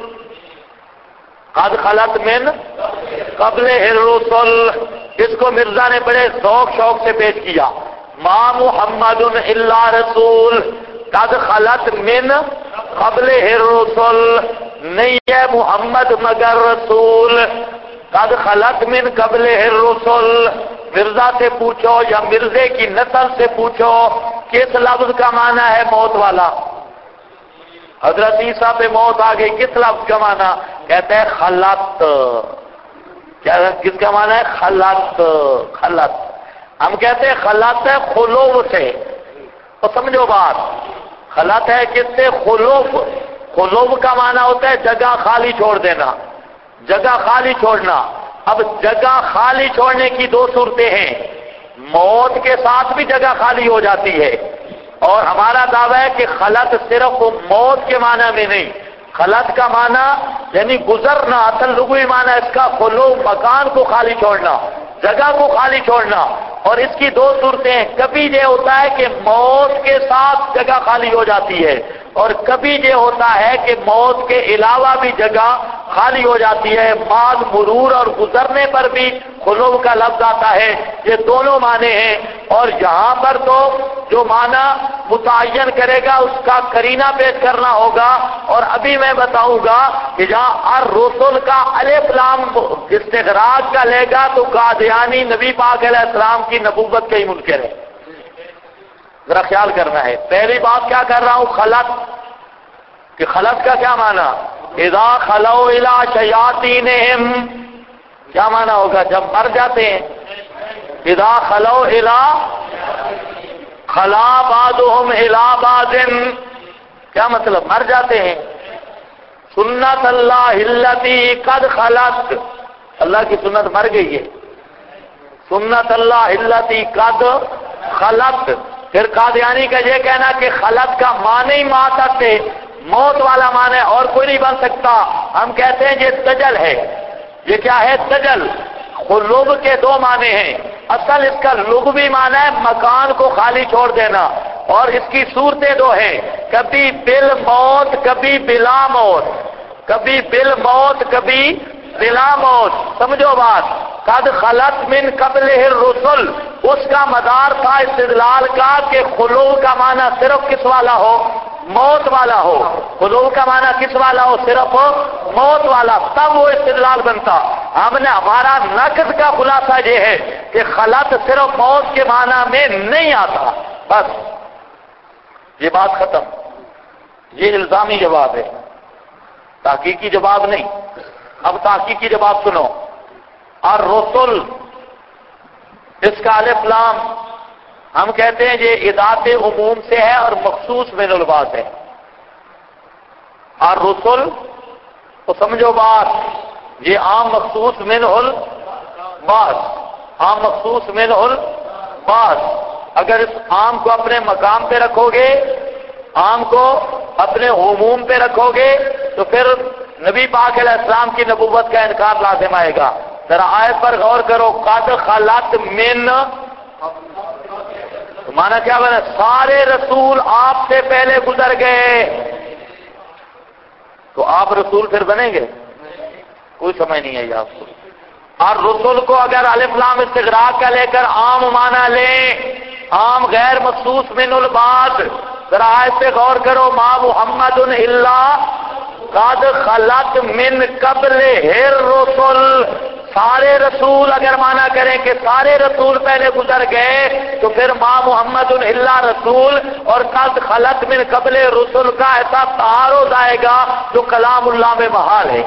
قد خلت من قبلہ الرسل، اس کو مرزا نے بڑے ذوق شوق سے پیش کیا، ما محمد الا رسول قد خلت من قبلہ الرسل، نہیں ہے محمد مگر رسول، قد خلت من قبلہ الرسل۔ مرزا سے پوچھو یا مرزے کی نسل سے پوچھو کس لفظ کا معنی ہے موت والا؟ حضرت عیسیٰ پہ موت آ گئی، کس لفظ کا معنی؟ کہتے ہیں خلت۔ کیا کس کا معنی ہے؟ خلت، خلت۔ ہم کہتے ہیں خلت ہے خلوب سے، تو سمجھو بات، خلت ہے کس سے؟ خلوب۔ خلوب کا معنی ہوتا ہے جگہ خالی چھوڑ دینا، جگہ خالی چھوڑنا۔ اب جگہ خالی چھوڑنے کی دو صورتیں ہیں، موت کے ساتھ بھی جگہ خالی ہو جاتی ہے، اور ہمارا دعویٰ ہے کہ خلت صرف موت کے معنی میں نہیں، خلت کا معنی یعنی گزرنا، اصل لغوی معنی اس کا خلو، مکان کو خالی چھوڑنا، جگہ کو خالی چھوڑنا۔ اور اس کی دو صورتیں ہیں، کبھی یہ ہوتا ہے کہ موت کے ساتھ جگہ خالی ہو جاتی ہے، اور کبھی یہ ہوتا ہے کہ موت کے علاوہ بھی جگہ خالی ہو جاتی ہے، بعد مرور اور گزرنے پر بھی خلو کا لفظ آتا ہے، یہ دونوں معنی ہیں۔ اور یہاں پر تو جو معنی متعین کرے گا اس کا قرینہ پیش کرنا ہوگا، اور ابھی میں بتاؤں گا کہ جہاں الرسل کا الف لام استغراق کا لے گا تو قادیانی نبی پاک علیہ السلام کی نبوت کا ہی منکر ہے، ذرا خیال کرنا ہے۔ پہلی بات کیا کر رہا ہوں؟ خلط، کہ خلط کا کیا معنی؟ اذا خلو الی شیاطینہم، کیا معنی ہوگا؟ جب مر جاتے ہیں، اذا خلو الی خلا بعضهم الی بعض، کیا مطلب؟ مر جاتے ہیں۔ سنت اللہ التی قد خلت، اللہ کی سنت مر گئی ہے، سنت اللہ التی قد خلت۔ پھر قادیانی کا یہ کہنا کہ خلط کا معنی ہی ماں تک ہے، موت والا معنی اور کوئی نہیں بن سکتا۔ ہم کہتے ہیں یہ تجل ہے، یہ کیا ہے؟ تجل۔ خلوب کے دو معنی ہیں، اصل اس کا لغوی معنی ہے مکان کو خالی چھوڑ دینا، اور اس کی صورتیں دو ہیں، کبھی بالموت کبھی بلا موت، کبھی بالموت کبھی بلا موت۔ سمجھو بات، قد خلت من قبلہ الرسل، اس کا مدار تھا استدلال کا کہ خلو کا معنی صرف کس والا ہو؟ موت والا ہو، حلول کا معنی کس والا ہو؟ صرف موت والا، تب وہ استدلال بنتا۔ ہم نے ہمارا نقد کا خلاصہ یہ ہے کہ خلط صرف موت کے معنی میں نہیں آتا، بس یہ بات ختم۔ یہ الزامی جواب ہے، تحقیقی جواب نہیں۔ اب تحقیقی جواب سنو۔ الرسل، اس کا الف لام ہم کہتے ہیں یہ اضافت عموم سے ہے اور مخصوص من البعض ہے۔ الرسل تو سمجھو بات، یہ عام مخصوص من البعض، عام مخصوص من البعض۔ اگر اس عام کو اپنے مقام پہ رکھو گے، عام کو اپنے عموم پہ رکھو گے، تو پھر نبی پاک علیہ السلام کی نبوت کا انکار لازم آئے گا۔ ذرا آیت پر غور کرو، قد خلت من، مانا کیا بنا؟ سارے رسول آپ سے پہلے گزر گئے، تو آپ رسول پھر بنیں گے؟ کوئی سمجھ نہیں آئی آپ کو۔ اور رسول کو اگر الف لام استغراق کا لے کر عام مانا لیں، عام غیر مخصوص من البعض، ذرا آیت پہ غور کرو، ما محمد الا قد خلت من قبل الرسل، سارے رسول اگر مانا کریں کہ سارے رسول پہلے گزر گئے، تو پھر ما محمد الا رسول اور قد خلت من قبل رسول کا ایسا تعارض آئے گا جو کلام اللہ میں محال ہے۔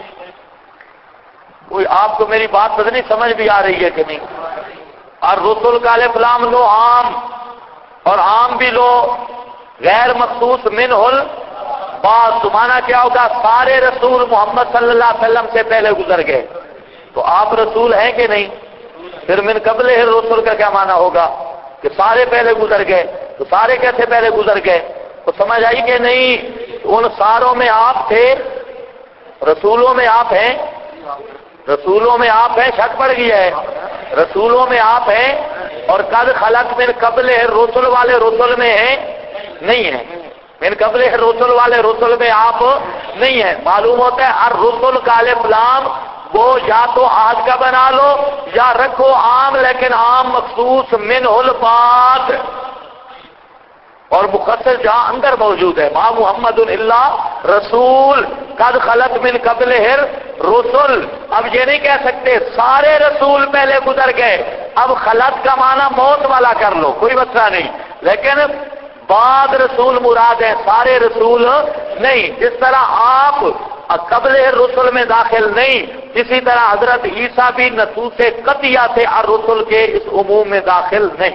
کوئی آپ کو میری بات پتہ نہیں سمجھ بھی آ رہی ہے کہ نہیں؟ اور رسول کا الف لام لو عام، اور عام بھی لو غیر مخصوص من البعض، تو مانا کیا ہوگا؟ سارے رسول محمد صلی اللہ علیہ وسلم سے پہلے گزر گئے، تو آپ رسول ہیں کہ نہیں؟ پھر من قبل الرسل کا کیا معنی ہوگا؟ کہ سارے پہلے گزر گئے، تو سارے کیسے پہلے گزر گئے؟ تو سمجھ آئی کہ نہیں؟ ان ساروں میں آپ تھے، رسولوں میں آپ ہیں، رسولوں میں آپ ہیں، شک پڑ گیا ہے، رسولوں میں آپ ہیں، اور قد خلق من قبل الرسل والے رسول میں ہیں نہیں ہیں، من قبل الرسل والے رسول میں آپ نہیں ہیں۔ معلوم ہوتا ہے الرسل کا الف لام وہ یا تو آج کا بنا لو یا رکھو عام، لیکن عام مخصوص من البعض، اور مخصص جہاں اندر موجود ہے، ما محمد الا رسول قد خلت من قبل الرسل۔ اب یہ نہیں کہہ سکتے سارے رسول پہلے گزر گئے، اب خلت کا معنی موت والا کر لو، کوئی مسئلہ نہیں، لیکن بعد رسول مراد ہے، سارے رسول نہیں۔ جس طرح آپ قبل الرسل میں داخل نہیں، اسی طرح حضرت عیسیٰ بھی نصوص قطعیہ سے الرسل کے اس عموم میں داخل نہیں۔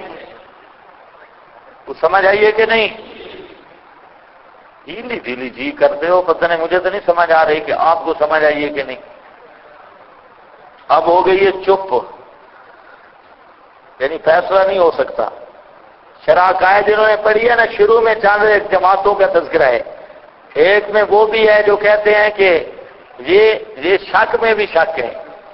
سمجھ آئیے کہ نہیں؟ ڈھیلی ڈھیلی جی کرتے ہو، پتہ نہیں، مجھے تو نہیں سمجھ آ رہی کہ آپ کو سمجھ آئیے کہ نہیں۔ اب ہو گئی ہے چپ، یعنی فیصلہ نہیں ہو سکتا۔ شرح قائد جنہوں نے پڑھی ہے نا، شروع میں چند ایک جماعتوں کا تذکرہ ہے، ایک میں وہ بھی ہے جو کہتے ہیں کہ یہ شک میں بھی شک ہے۔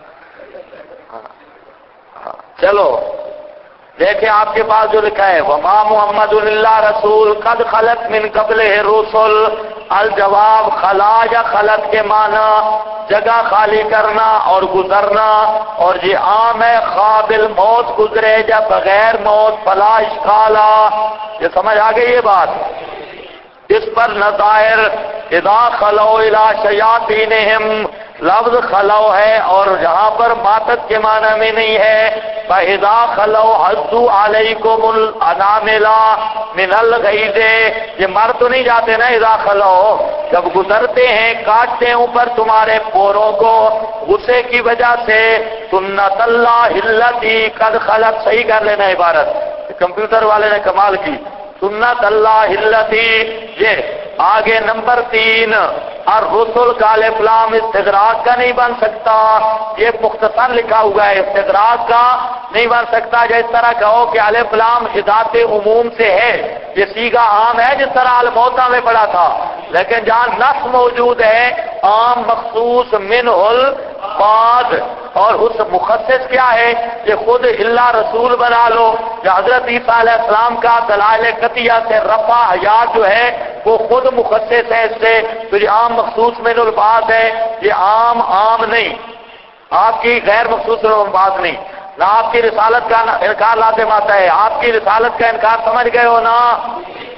چلو دیکھیں آپ کے پاس جو لکھا ہے، وما محمد الا رسول قد خلت من قبل الرسل، الجواب خلا یا خلت کے معنی جگہ خالی کرنا اور گزرنا، اور یہ عام ہے، قابل موت گزرے یا بغیر موت فلا اشکالا۔ یہ سمجھ آ گئی یہ بات؟ اس پر نظائر اذا خلو الی شیاطینہم، لفظ خلو ہے اور جہاں پر ماتت کے معنی میں نہیں ہے، فَإِذَا خَلَوْا عَضُّوا عَلَيْكُمُ الْأَنَامِلَ مِنَ الْغَيْظِ، یہ مر تو نہیں جاتے نا، اذا خلو جب گزرتے ہیں کاٹتے ہیں اوپر تمہارے پوروں کو غصے کی وجہ سے، سنت اللہ التی قد خلت، صحیح کر لینا عبارت، کمپیوٹر والے نے کمال کی، سنت اللہ التی، یہ آگے نمبر 3، الرسل کا الف لام استدراک کا نہیں بن سکتا، یہ مختصر لکھا ہوا ہے، استدراک کا نہیں بن سکتا۔ جس طرح کہو کہ الف لام ذات عموم سے ہے، یہ صیغہ عام ہے جس طرح الموتى میں پڑا تھا، لیکن جہاں نص موجود ہے عام مخصوص من البعض، اور اس مخصص کیا ہے؟ یہ خود الا رسول بنا لو، یا حضرت عیسیٰ علیہ السلام کا دلائل قطعیہ سے رفع حیات جو ہے وہ خود مخصص ہے اس سے، تو یہ عام مخصوص من البعض ہے، یہ عام نہیں، آپ کی غیر مخصوص من البعض نہیں۔ نہ آپ کی رسالت کا انکار لازم آتا ہے، آپ کی رسالت کا انکار سمجھ گئے ہو نا؟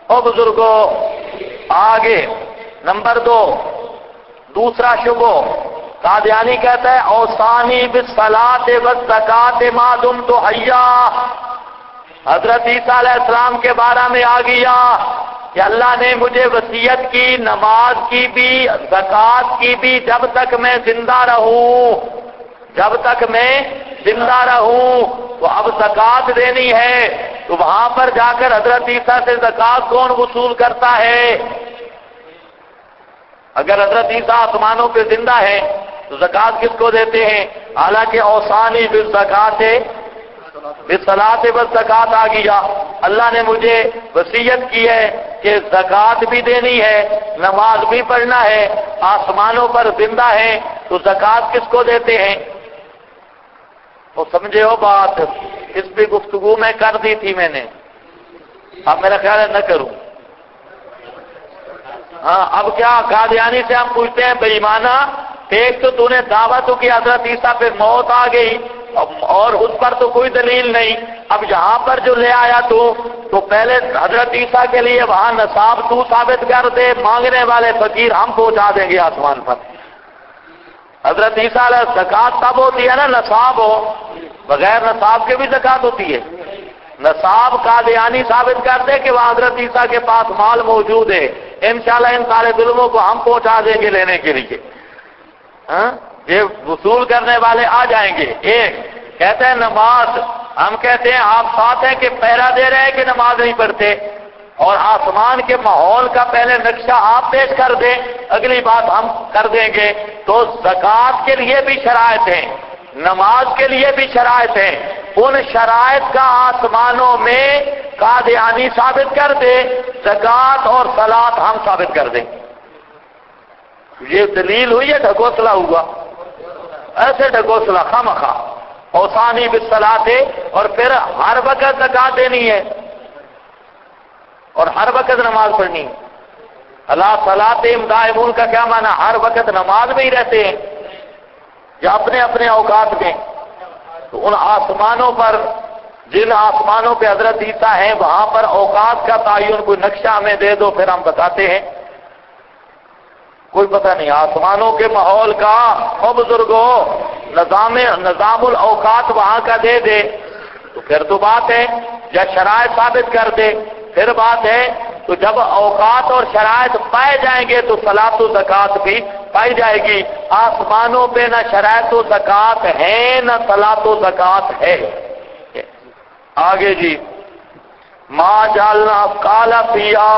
او بزرگوں آگے نمبر 2 دوسرا شبہ قادیانی کہتا ہے اوصانی بالصلاۃ والزکاۃ ما دمت حیا، حضرت عیسیٰ علیہ السلام کے بارے میں آ گیا کہ اللہ نے مجھے وصیت کی نماز کی بھی زکوٰۃ کی بھی جب تک میں زندہ رہوں، جب تک میں زندہ رہوں، تو اب زکوٰۃ دینی ہے، تو وہاں پر جا کر حضرت عیسیٰ سے زکوٰۃ کون وصول کرتا ہے؟ اگر حضرت عیسیٰ آسمانوں پہ زندہ ہے تو زکوٰۃ کس کو دیتے ہیں؟ حالانکہ اوصانی بالزکاۃ بالصلاۃ والزکاۃ آ گیا، اللہ نے مجھے وصیت کی ہے کہ زکوٰۃ بھی دینی ہے، نماز بھی پڑھنا ہے، آسمانوں پر زندہ ہے، تو زکوٰۃ کس کو دیتے ہیں؟ تو سمجھے ہو بات؟ اس پہ گفتگو میں کر دی تھی میں نے، اب میرا خیال ہے نہ کروں۔ ہاں اب کیا قادیانی سے ہم پوچھتے ہیں بے ایمانہ، ایک تو نے دعویٰ تو کہ حضرت عیسیٰ پہ موت آ گئی اور اس پر تو کوئی دلیل نہیں، اب یہاں پر جو لے آیا تو پہلے حضرت عیسیٰ کے لیے وہاں نصاب تو ثابت کر دے، مانگنے والے فقیر ہم پہنچا دیں گے آسمان پر۔ حضرت عیسیٰ علیہ زکوٰۃ تب ہوتی ہے نا نصاب ہو، بغیر نصاب کے بھی زکوٰۃ ہوتی ہے۔ نصاب قادیانی ثابت کر دے کہ وہاں حضرت عیسیٰ کے پاس مال موجود ہے، انشاءاللہ ان طالب علموں کو ہم پہنچا دیں گے لینے کے لیے، ہاں یہ وصول کرنے والے آ جائیں گے۔ ایک کہتے ہیں نماز، ہم کہتے ہیں آپ ساتھ ہیں کہ پہرا دے رہے ہیں کہ نماز نہیں پڑھتے، اور آسمان کے ماحول کا پہلے نقشہ آپ پیش کر دیں، اگلی بات ہم کر دیں گے۔ تو زکوٰۃ کے لیے بھی شرائط ہیں، نماز کے لیے بھی شرائط ہیں، ان شرائط کا آسمانوں میں قادیانی ثابت کر دے، زکوٰۃ اور صلاۃ ہم ثابت کر دیں۔ یہ دلیل ہوئی ہے، ڈھکوسلا ہوا، ایسے ڈھکوسلا خامخواہ۔ اوصانی بالصلاۃ اور پھر ہر وقت زکوٰۃ دینی ہے اور ہر وقت نماز پڑھنی ہے۔ اللہ صلاتہم دائمون کا کیا معنی؟ ہر وقت نماز میں ہی رہتے ہیں یا اپنے اپنے اوقات میں؟ تو ان آسمانوں پر، جن آسمانوں پہ حضرت عیسیٰ ہیں، وہاں پر اوقات کا تعین کوئی نقشہ ہمیں دے دو، پھر ہم بتاتے ہیں۔ کوئی پتہ نہیں آسمانوں کے ماحول کا، او بزرگوں نظام الاوقات وہاں کا دے دے تو پھر تو بات ہے، یا شرائط ثابت کر دے پھر بات ہے۔ تو جب اوقات اور شرائط پائے جائیں گے تو صلاۃ و زکوٰۃ بھی پائی جائے گی۔ آسمانوں پہ نہ شرائط و زکوٰۃ ہے نہ صلاۃ و زکوٰۃ ہے۔ آگے جی، ما جعلنا قال فیا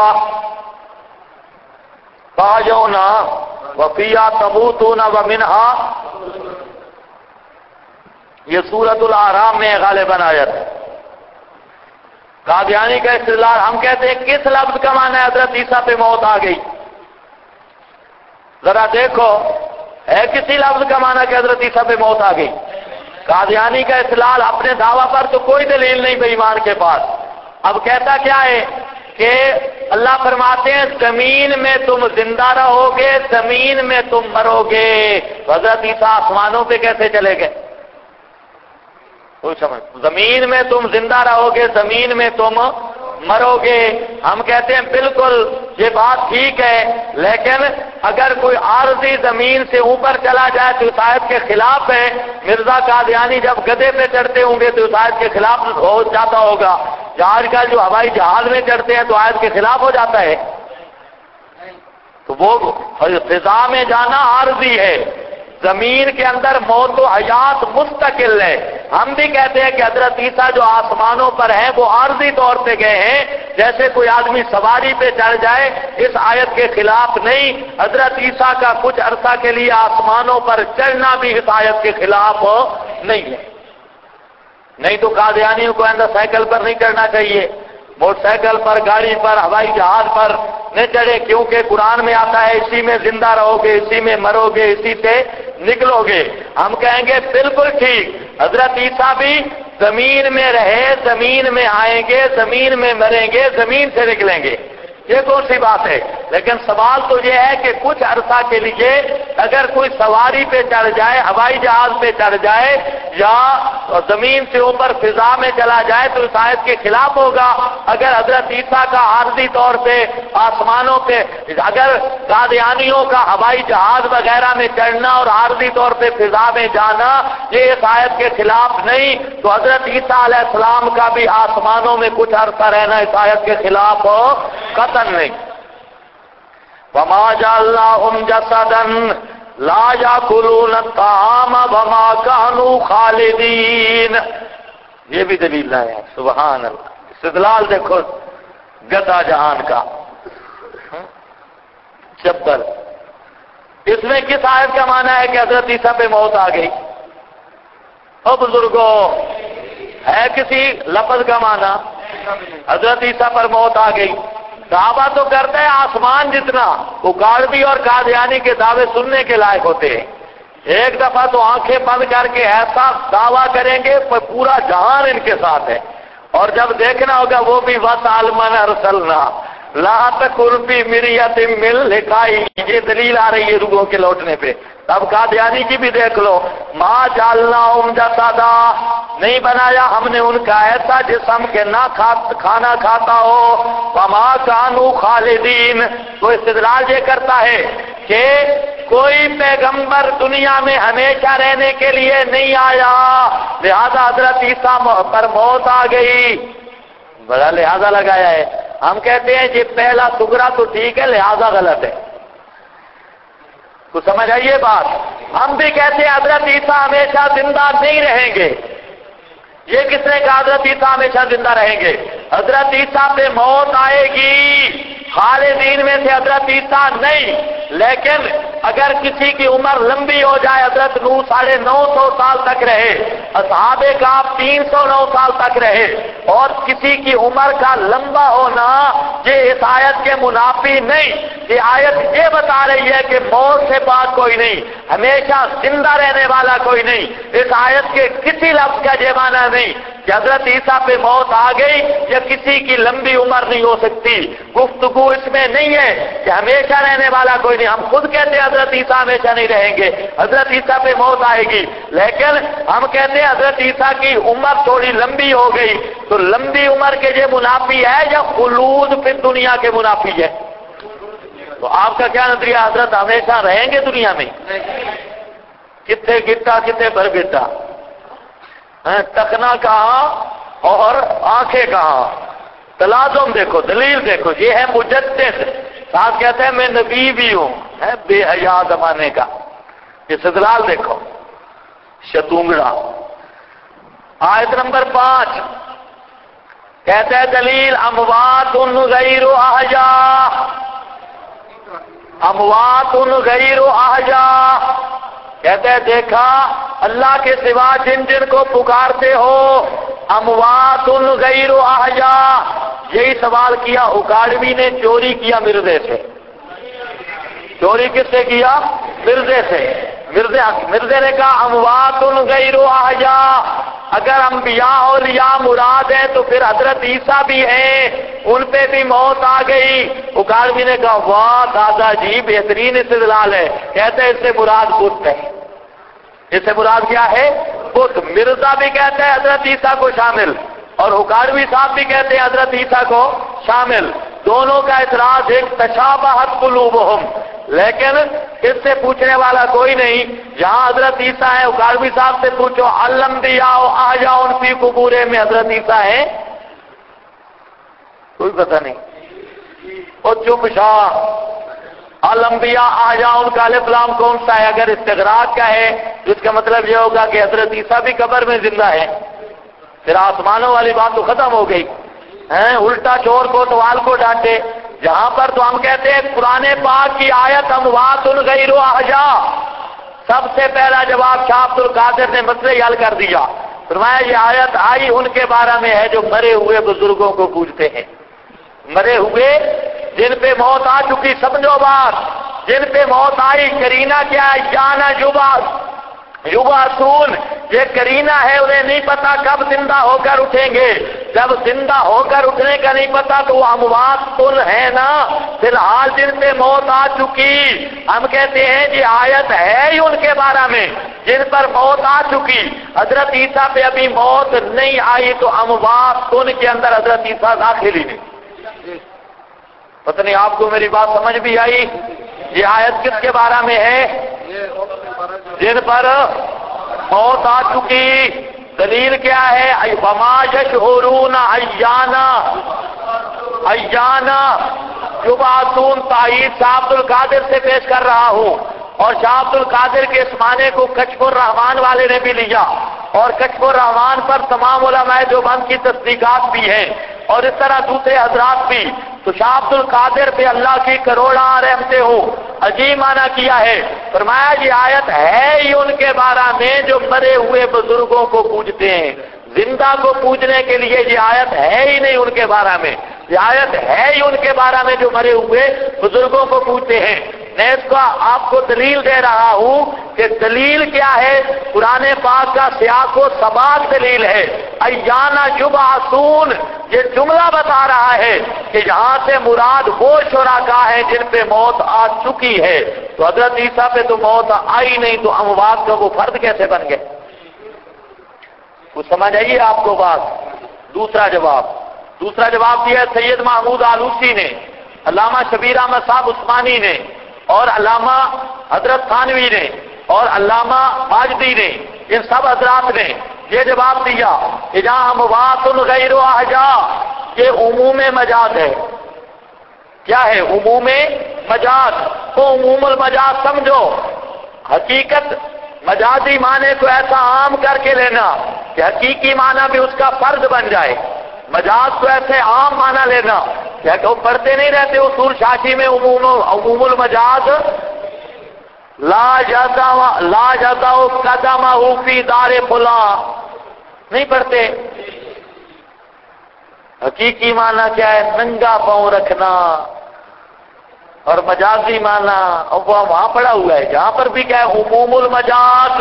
تحیون وفیا تموتون ومنہا، یہ سورۃ الاعراف میں غالباً آیت ہے۔ قادیانی کا استدلال، ہم کہتے ہیں کس لفظ کا معنی ہے حضرت عیسیٰ پہ موت آ گئی؟ ذرا دیکھو، ہے کسی لفظ کا معنی کہ حضرت عیسیٰ پہ موت آ گئی؟ قادیانی کا استدلال اپنے دعویٰ پر تو کوئی دلیل نہیں بے ایمان کے پاس۔ اب کہتا کیا ہے کہ اللہ فرماتے ہیں زمین میں تم زندہ رہو گے، زمین میں تم مرو گے۔ حضرت عیسیٰ آسمانوں پہ کیسے چلے گئے؟ زمین میں تم زندہ رہو گے، زمین میں تم مرو گے۔ ہم کہتے ہیں بالکل یہ بات ٹھیک ہے، لیکن اگر کوئی عارضی زمین سے اوپر چلا جائے تو اس آیت کے خلاف ہے۔ مرزا قادیانی جب گدھے پہ چڑھتے ہوں گے تو اس آیت کے خلاف ہو جاتا ہوگا، آج کل جو ہوائی جہاز میں چڑھتے ہیں تو آیت کے خلاف ہو جاتا ہے۔ تو وہ فضا میں جانا عارضی ہے، زمین کے اندر موت و حیات مستقل ہے۔ ہم بھی کہتے ہیں کہ حضرت عیسیٰ جو آسمانوں پر ہیں وہ عارضی طور پہ گئے ہیں، جیسے کوئی آدمی سواری پہ چڑھ جائے، اس آیت کے خلاف نہیں۔ حضرت عیسیٰ کا کچھ عرصہ کے لیے آسمانوں پر چڑھنا بھی اس آیت کے خلاف نہیں ہے۔ نہیں تو قادیانیوں کو اندر سائیکل پر نہیں چڑھنا چاہیے، موٹر سائیکل پر، گاڑی پر، ہوائی جہاز پر نہ چڑھے، کیونکہ قرآن میں آتا ہے اسی میں زندہ رہو گے، اسی میں مرو گے، اسی سے نکلو گے۔ ہم کہیں گے بالکل ٹھیک، حضرت عیسیٰ بھی زمین میں رہے، زمین میں آئیں گے، زمین میں مریں گے، زمین سے نکلیں گے، یہ کون سی بات ہے؟ لیکن سوال تو یہ ہے کہ کچھ عرصہ کے لیے اگر کوئی سواری پہ چڑھ جائے، ہوائی جہاز پہ چڑھ جائے، یا زمین سے اوپر فضا میں چلا جائے تو اس آیت کے خلاف ہوگا. اگر حضرت عیسیٰ کا عارضی طور پہ آسمانوں پہ، اگر قادیانیوں کا ہوائی جہاز وغیرہ میں چڑھنا اور عارضی طور پہ فضا میں جانا یہ اس آیت کے خلاف نہیں، تو حضرت عیسیٰ علیہ السلام کا بھی آسمانوں میں کچھ عرصہ رہنا اس آیت کے خلاف ہو قطعاً نہیں. وما جعلناهم جسدا لا یاکلون الطعام وما كانوا خالدین. یہ بھی دلیل ہے. سبحان اللہ. استدلال دیکھو گدا جہان کا چبر. اس میں کس آیت کا معنی ہے کہ حضرت عیسیٰ پہ موت آ گئی؟ او بزرگوں، ہے کسی لفظ کا معنی حضرت عیسیٰ پر موت آ گئی؟ دعویٰ تو کرتا ہے آسمان جتنا. اکاڑوی اور قادیانی کے دعوے سننے کے لائق ہوتے ہیں. ایک دفعہ تو آنکھیں بند کر کے ایسا دعویٰ کریں گے پورا جہان ان کے ساتھ ہے، اور جب دیکھنا ہوگا وہ بھی وَسَأَلْمَنْ أَرْسَلْنَا لَا تَكُنْ فِي مِرْيَةٍ مِّن لِقَائِهِ. یہ دلیل آ رہی ہے روحوں کے لوٹنے پہ. اب قادیانی کی بھی دیکھ لو. ما جعلناہم جسدا، نہیں بنایا ہم نے ان کا ایسا جسم کہ نہ کھانا کھاتا ہو. وما كانوا خالدین. تو استدلال یہ کرتا ہے کہ کوئی پیغمبر دنیا میں ہمیشہ رہنے کے لیے نہیں آیا، لہذا حضرت عیسیٰ پر موت آ گئی. بڑا لہذا لگایا ہے. ہم کہتے ہیں یہ پہلا سگرا تو ٹھیک ہے، لہذا غلط ہے. تو سمجھ آئیے بات. ہم بھی کہتے ہیں حضرت عیسیٰ ہمیشہ زندہ نہیں رہیں گے. یہ کس نے کہا حضرت عیسیٰ ہمیشہ زندہ رہیں گے؟ حضرت عیسیٰ پہ موت آئے گی. خالدین میں سے حضرت عیسیٰ نہیں، لیکن اگر کسی کی عمر لمبی ہو جائے، حضرت نوح 950 سال تک رہے، اصحاب کہف 309 سال تک رہے، اور کسی کی عمر کا لمبا ہونا یہ اس آیت کے منافی نہیں. یہ آیت یہ بتا رہی ہے کہ موت سے بعد کوئی نہیں، ہمیشہ زندہ رہنے والا کوئی نہیں. اس آیت کے کسی لفظ کا یہ معنی نہیں کہ حضرت عیسیٰ پہ موت آ گئی یا کسی کی لمبی عمر نہیں ہو سکتی. گفتگو اس میں نہیں ہے کہ ہمیشہ رہنے والا کوئی نہیں. ہم خود کہتے ہیں حضرت عیسیٰ ہمیشہ نہیں رہیں گے، حضرت عیسیٰ پہ موت آئے گی، لیکن ہم کہتے ہیں حضرت عیسیٰ کی عمر تھوڑی لمبی ہو گئی. تو لمبی عمر کے یہ منافی ہے یا خلود پھر دنیا کے منافی ہے؟ تو آپ کا کیا نظریہ؟ حضرت ہمیشہ رہیں گے دنیا میں؟ کتنے گٹا کتنے بھر گٹا، تکنا کہاں اور آنکھیں کہاں. تلازم دیکھو، دلیل دیکھو. یہ ہے مجدد. ساتھ کہتے ہیں میں نبی بھی ہوں، ہے بے حیا زمانے کا. استدلال دیکھو. شتونگڑا آیت نمبر 5 کہتا ہے دلیل اموات غیر احیاء. اموات غیر احیاء کہتے ہیں دیکھا اللہ کے سوا جن جن کو پکارتے ہو اموات غیر احیاء. یہی سوال کیا اکاڑوی نے، چوری کیا مرزے سے. چوری کس سے کیا؟ مرزے سے. مرزے نے کہا اموات غیر احیاء. اگر انبیاء اولیاء مراد ہیں تو پھر حضرت عیسیٰ بھی ہیں، ان پہ بھی موت آ گئی. اکاڑوی نے کہا واہ دادا جی بہترین استدلال ہے. کہتے ہیں اس سے مراد بت ہے. اس سے مراد کیا ہے؟ بت. مرزا بھی کہتے ہیں حضرت عیسیٰ کو شامل، اور اکاڑوی صاحب بھی کہتے ہیں حضرت عیسیٰ کو شامل. دونوں کا اعتراض ایک تشابہت قلوبہم. لیکن اس سے پوچھنے والا کوئی نہیں. جہاں حضرت عیسیٰ ہے اکاڑوی صاحب سے پوچھو الانبیاء احیاء فی قبورہم میں حضرت عیسیٰ ہے؟ کوئی پتہ نہیں. اور چپ شاہ. الانبیاء احیاء کا الف لام کون سا ہے؟ اگر استغراق کا ہے تو اس کا مطلب یہ ہوگا کہ حضرت عیسیٰ بھی قبر میں زندہ ہے. پھر آسمانوں والی بات تو ختم ہو گئی. الٹا چور کو توال کو ڈانٹے. جہاں پر تو ہم کہتے ہیں قرآن پاک کی آیت اموات غیر احیاء. سب سے پہلا جواب شاہ عبد القادر نے مسئلہ حل کر دیا. فرمایا یہ آیت آئی ان کے بارے میں ہے جو مرے ہوئے بزرگوں کو پوجتے ہیں. مرے ہوئے جن پہ موت آ چکی. سمجھو بات، جن پہ موت آئی کرینہ کیا ہے؟ جانا یبعثون. یہ کرینہ ہے، انہیں نہیں پتا کب زندہ ہو کر اٹھیں گے. جب زندہ ہو کر اٹھنے کا نہیں پتا تو وہ اموات کل ہے نا، فی الحال جن پہ موت آ چکی. ہم کہتے ہیں جی آیت ہے ہی ان کے بارے میں جن پر موت آ چکی. حضرت عیسیٰ پہ ابھی موت نہیں آئی تو اموات کن کے اندر حضرت عیسیٰ داخل ہی نہیں. پتہ نہیں آپ کو میری بات سمجھ بھی آئی؟ یہ آیت کس کے بارے میں ہے؟ جن پر موت آ چکی. دلیل کیا ہے؟ وما یشعرون ایانا یبعثون. تائید شاہ عبد القادر سے پیش کر رہا ہوں، اور شاہ عبد القادر کے اس معنی کو کشف الرحمان والے نے بھی لیا، اور کشف الرحمان پر تمام علماء دیوبند کی تصدیقات بھی ہیں، اور اس طرح دوسرے حضرات بھی. تو شاہ عبد القادر پہ اللہ کی کروڑاں رحمتیں ہو، عجیب معنی کیا ہے. فرمایا یہ آیت ہے ہی ان کے بارے میں جو مرے ہوئے بزرگوں کو پوجتے ہیں. زندہ کو پوجنے کے لیے یہ آیت ہے ہی نہیں ان کے بارے میں. یہ آیت ہے ہی ان کے بارے میں جو مرے ہوئے بزرگوں کو پوجتے ہیں. میں اس کا آپ کو دلیل دے رہا ہوں کہ دلیل کیا ہے؟ قرآن پاک کا سیاق و سباق دلیل ہے. ایانا یبعثون یہ جملہ بتا رہا ہے کہ یہاں سے مراد وہ شرکاء ہیں جن پہ موت آ چکی ہے. تو حضرت عیسیٰ پہ تو موت آئی نہیں تو اموات کا وہ فرد کیسے بن گئے؟ کچھ سمجھ آئیے آپ کو بات؟ دوسرا جواب دیا سید محمود آلوسی نے، علامہ شبیر احمد صاحب عثمانی نے، اور علامہ حضرت تھانوی نے، اور علامہ ماجدی نے. ان سب حضرات نے یہ جواب دیا کہ جہاں اموات غیر احیاء یہ عموم مجاز ہے. کیا ہے؟ عموم مجاز. تو عموم المجاز سمجھو، حقیقت مجازی معنی کو ایسا عام کر کے لینا کہ حقیقی معنی بھی اس کا فرد بن جائے. مجاز کو ایسے عام معنی لینا کہ وہ پڑھتے نہیں رہتے اصول شاشی میں عموم المجاز لا جزا قدمہ فی دار فلاں نہیں پڑھتے. حقیقی معنی کیا ہے؟ ننگا پاؤں رکھنا. اور مجازی معنی وہاں پڑا ہوا ہے، جہاں پر بھی کیا ہے؟ عموم المجاز.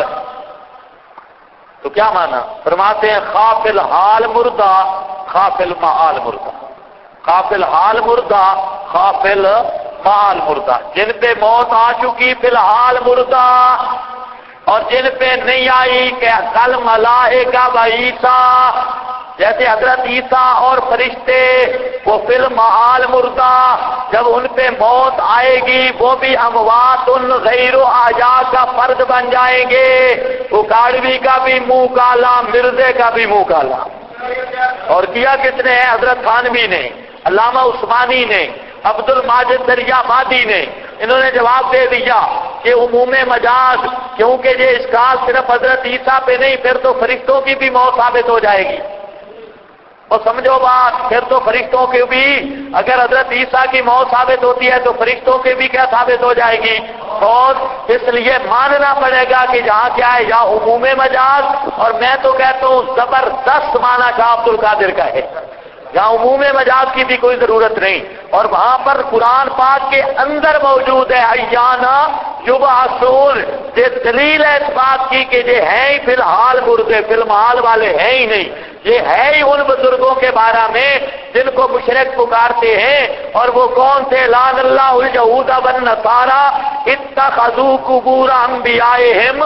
تو کیا معنی فرماتے ہیں؟ خافل حال مردہ خافل معال مردہ. خافل حال مردہ خافل معال مردہ. جن پہ موت آ چکی فی الحال مردہ، اور جن پہ نہیں آئی کہ کل ملائکہ و عیسیٰ جیسے حضرت عیسیٰ اور فرشتے وہ فی المعال مردہ جب ان پہ موت آئے گی وہ بھی اموات غیر احیاء کا فرد بن جائیں گے. وہ کاڑوی کا بھی منہ کالا، مرزے کا بھی منہ کالا. اور کیا کس نے ہے؟ حضرت خانوی نے، علامہ عثمانی نے، عبد الماجد دریابادی نے. انہوں نے جواب دے دیا کہ عموم مجاز کیونکہ یہ اشکال صرف حضرت عیسیٰ پہ نہیں، پھر تو فرشتوں کی بھی موت ثابت ہو جائے گی. اور سمجھو بات، پھر تو فرشتوں کی بھی اگر حضرت عیسیٰ کی موت ثابت ہوتی ہے تو فرشتوں کی بھی کیا ثابت ہو جائے گی؟ اور اس لیے ماننا پڑے گا کہ جہاں کیا ہے یا عموم مجاز، اور میں تو کہتا ہوں زبردست معنی شاہ عبد القادر کا ہے، جہاں عموم مجاز کی بھی کوئی ضرورت نہیں. اور وہاں پر قرآن پاک کے اندر موجود ہے ایانا یبعثون. یہ دلیل ہے اس بات کی کہ یہ ہے ہی فی الحال مردے، فی المحال والے ہیں ہی نہیں. یہ ہے ہی ان بزرگوں کے بارے میں جن کو مشرک پکارتے ہیں. اور وہ کون تھے؟ لعن اللہ الیہود والنصارى اتخذوا قبور انبیائہم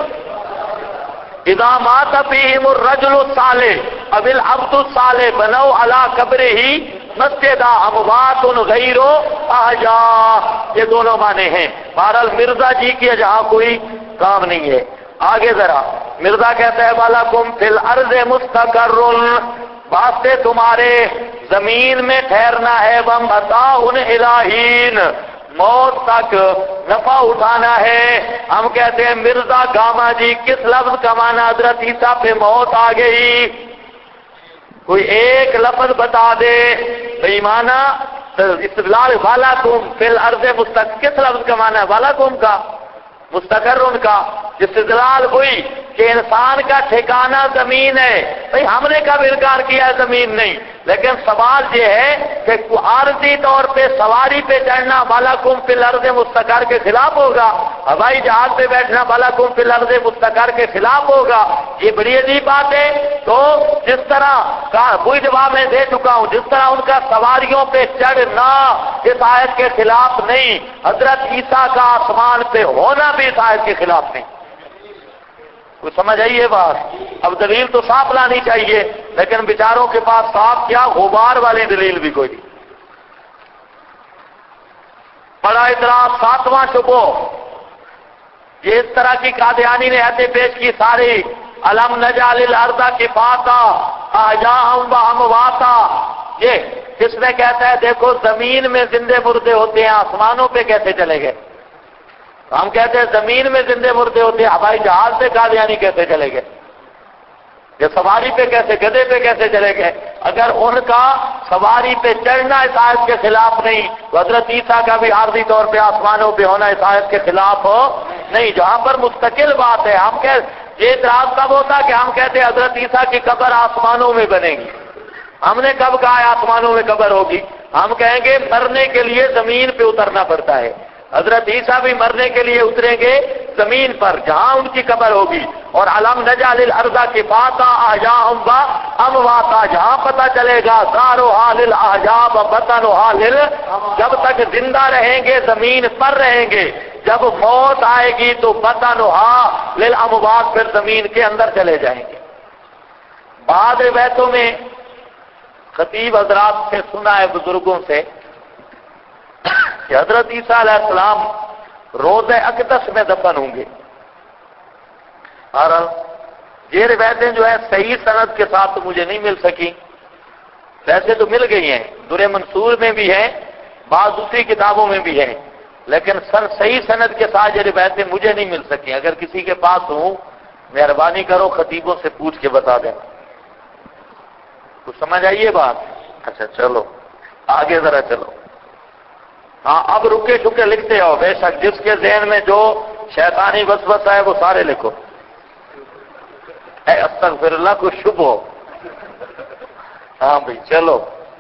اذا مات فیہم الرجل الصالح او العبد الصالح بنوا علی قبرہ مسجدا اموات غیر احیاء. یہ دونوں معنی ہیں. بہرحال مرزا جی کی جہاں کوئی کام نہیں ہے. آگے ذرا مرزا کہتا ہے وَلَكُمْ فِي الْأَرْضِ مُسْتَقَرٌّ واسطے تمہارے زمین میں ٹھہرنا ہے وَمَتَاعٌ إِلَىٰ حِینٍ موت تک نفع اٹھانا ہے. ہم کہتے ہیں مرزا گاما جی کس لفظ کا معنی حضرت عیسیٰ پہ موت آ گئی؟ کوئی ایک لفظ بتا دے بھئی معنی استدلال. وَلَكُمْ فِي الْأَرْضِ مُسْتَقَرٌّ کس لفظ کا معنی ہے؟ وَلَكُمْ کا مستقر ان کا استدلال ہوئی کہ انسان کا ٹھکانہ زمین ہے، بھئی ہم نے کب انکار کیا ہے زمین نہیں، لیکن سوال یہ ہے کہ عارضی طور پہ سواری پہ چڑھنا بالکم فی الارض مستقر کے خلاف ہوگا، ہوائی جہاز پہ بیٹھنا بالکم فی الارض مستقر کے خلاف ہوگا، یہ بڑی عجیب بات ہے۔ تو جس طرح کا کوئی جواب میں دے چکا ہوں، جس طرح ان کا سواریوں پہ چڑھنا اس آیت کے خلاف نہیں، حضرت عیسیٰ کا آسمان پہ ہونا بھی اس آیت کے خلاف نہیں۔ کوئی سمجھ آئیے بات؟ اب دلیل تو صاف لانی چاہیے، لیکن بیچاروں کے پاس صاف کیا غبار والی دلیل بھی کوئی نہیں۔ بڑا اعتراض ساتواں شبہ، یہ اس طرح کی قادیانی نے ایسے پیش کی ساری، الم نجعل الارض کفاتا احیاء و امواتا، یہ کس میں کہتا ہے دیکھو زمین میں زندے مردے ہوتے ہیں، آسمانوں پہ کیسے چلے گئے؟ ہم کہتے ہیں زمین میں زندے مردے ہوتے ہیں، ہوائی جہاز سے قادیانی کیسے چلے گئے؟ یہ سواری پہ کیسے، گدھے پہ کیسے چلے گئے؟ اگر ان کا سواری پہ چڑھنا اس آیت کے خلاف نہیں تو حضرت عیسیٰ کا بھی عارضی طور پہ آسمانوں پہ ہونا اس آیت کے خلاف ہو نہیں۔ جہاں پر مستقل بات ہے، ہم یہ اعتراض کب ہوتا کہ ہم کہتے ہیں حضرت عیسیٰ کی قبر آسمانوں میں بنے گی، ہم نے کب کہا ہے آسمانوں میں قبر ہوگی؟ ہم کہیں گے مرنے کے لیے زمین پہ اترنا پڑتا ہے، حضرت عیسیٰ بھی مرنے کے لیے اتریں گے زمین پر جہاں ان کی قبر ہوگی، اور علم نجعل الارض کفاتا احیاء و امواتا، جہاں پتہ چلے گا ظاہرھا للاحجاب بطنھا لل، جب تک زندہ رہیں گے زمین پر رہیں گے، جب موت آئے گی تو بطنھا للاموات، پھر زمین کے اندر چلے جائیں گے۔ بعض روایتوں میں خطیب حضرات سے سنا ہے بزرگوں سے کہ حضرت عیسیٰ علیہ السلام روضہ اقدس میں دفن ہوں گے، اور یہ روایتیں جو ہے صحیح سند کے ساتھ تو مجھے نہیں مل سکی، ویسے تو مل گئی ہیں، در منصور میں بھی ہیں، بعض دوسری کتابوں میں بھی ہیں، لیکن صحیح سند کے ساتھ یہ روایتیں مجھے نہیں مل سکی۔ اگر کسی کے پاس ہوں مہربانی کرو خطیبوں سے پوچھ کے بتا دینا۔ کچھ سمجھ آئیے بات؟ اچھا چلو آگے ذرا چلو۔ ہاں اب رکے چھکے لکھتے ہو، بے شک جس کے ذہن میں جو شیطانی وسوسہ ہے وہ سارے لکھو۔ اے استغفر اللہ کو شبہ۔ ہاں بھائی چلو۔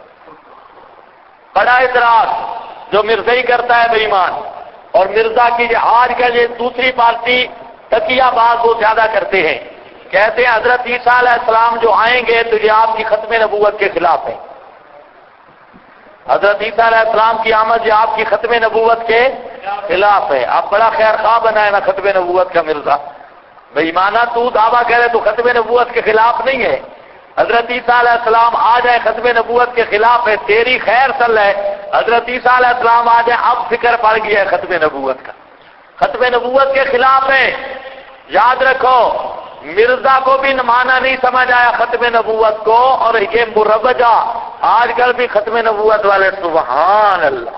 بڑا اعتراض جو مرزائی کرتا ہے بے ایمان، اور مرزا کی جو آج کل یہ دوسری پارٹی تقیہ باز وہ زیادہ کرتے ہیں، کہتے ہیں حضرت عیسیٰ علیہ السلام جو آئیں گے تو یہ آپ کی ختم نبوت کے خلاف ہے، حضرت عیسیٰ علیہ السلام کی آمد یہ آپ کی ختم نبوت کے خلاف ہے۔ آپ بڑا خیر خواہ بنا ہے نا ختم نبوت کا مرزا، بھئی مانا تو دعویٰ کہہ رہے تو ختم نبوت کے خلاف نہیں ہے، حضرت عیسیٰ علیہ السلام آ جائے ختم نبوت کے خلاف ہے، تیری خیر صلی ہے، حضرت عیسیٰ علیہ السلام آ جائے اب فکر پڑ گیا ہے ختم نبوت کا، ختم نبوت کے خلاف ہے۔ یاد رکھو مرزا کو بھی مانا نہیں سمجھ آیا ختم نبوت کو، اور یہ مروجہ آج کل بھی ختم نبوت والے سبحان اللہ،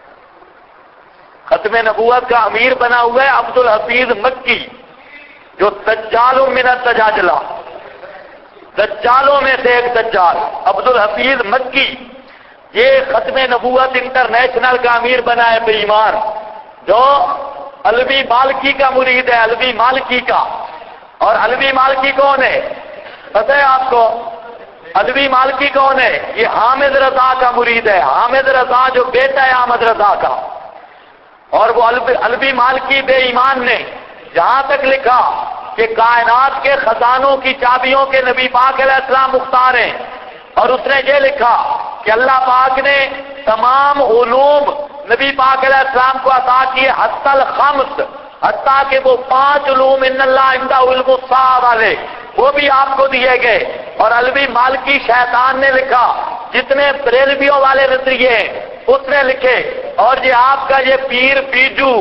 ختم نبوت کا امیر بنا ہوا ہے عبد الحفیظ مکی، جو دجال من الدجاجلہ، دجالوں میں سے ایک دجال عبد الحفیظ مکی، یہ ختم نبوت انٹرنیشنل کا امیر بنا ہے بے ایمان، جو علوی مالکی کا مرید ہے، علوی مالکی کا۔ اور علوی مالکی کون ہے پتہ ہے آپ کو؟ علوی مالکی کون ہے؟ یہ حامد رضا کا مرید ہے، حامد رضا جو بیٹا ہے احمد رضا کا۔ اور وہ علوی مالکی بے ایمان نے جہاں تک لکھا کہ کائنات کے خزانوں کی چابیوں کے نبی پاک علیہ السلام مختار ہیں، اور اس نے یہ لکھا کہ اللہ پاک نے تمام علوم نبی پاک علیہ السلام کو عطا کیے حتی الخمس، حتیٰ کہ وہ 5 علوم ان اللہ عندہ علم الساعہ والے وہ بھی آپ کو دیے گئے۔ اور علوی مالکی شیطان نے لکھا جتنے بریلویوں والے نظریے ہیں اس نے لکھے، اور یہ آپ کا یہ پیر بیجو،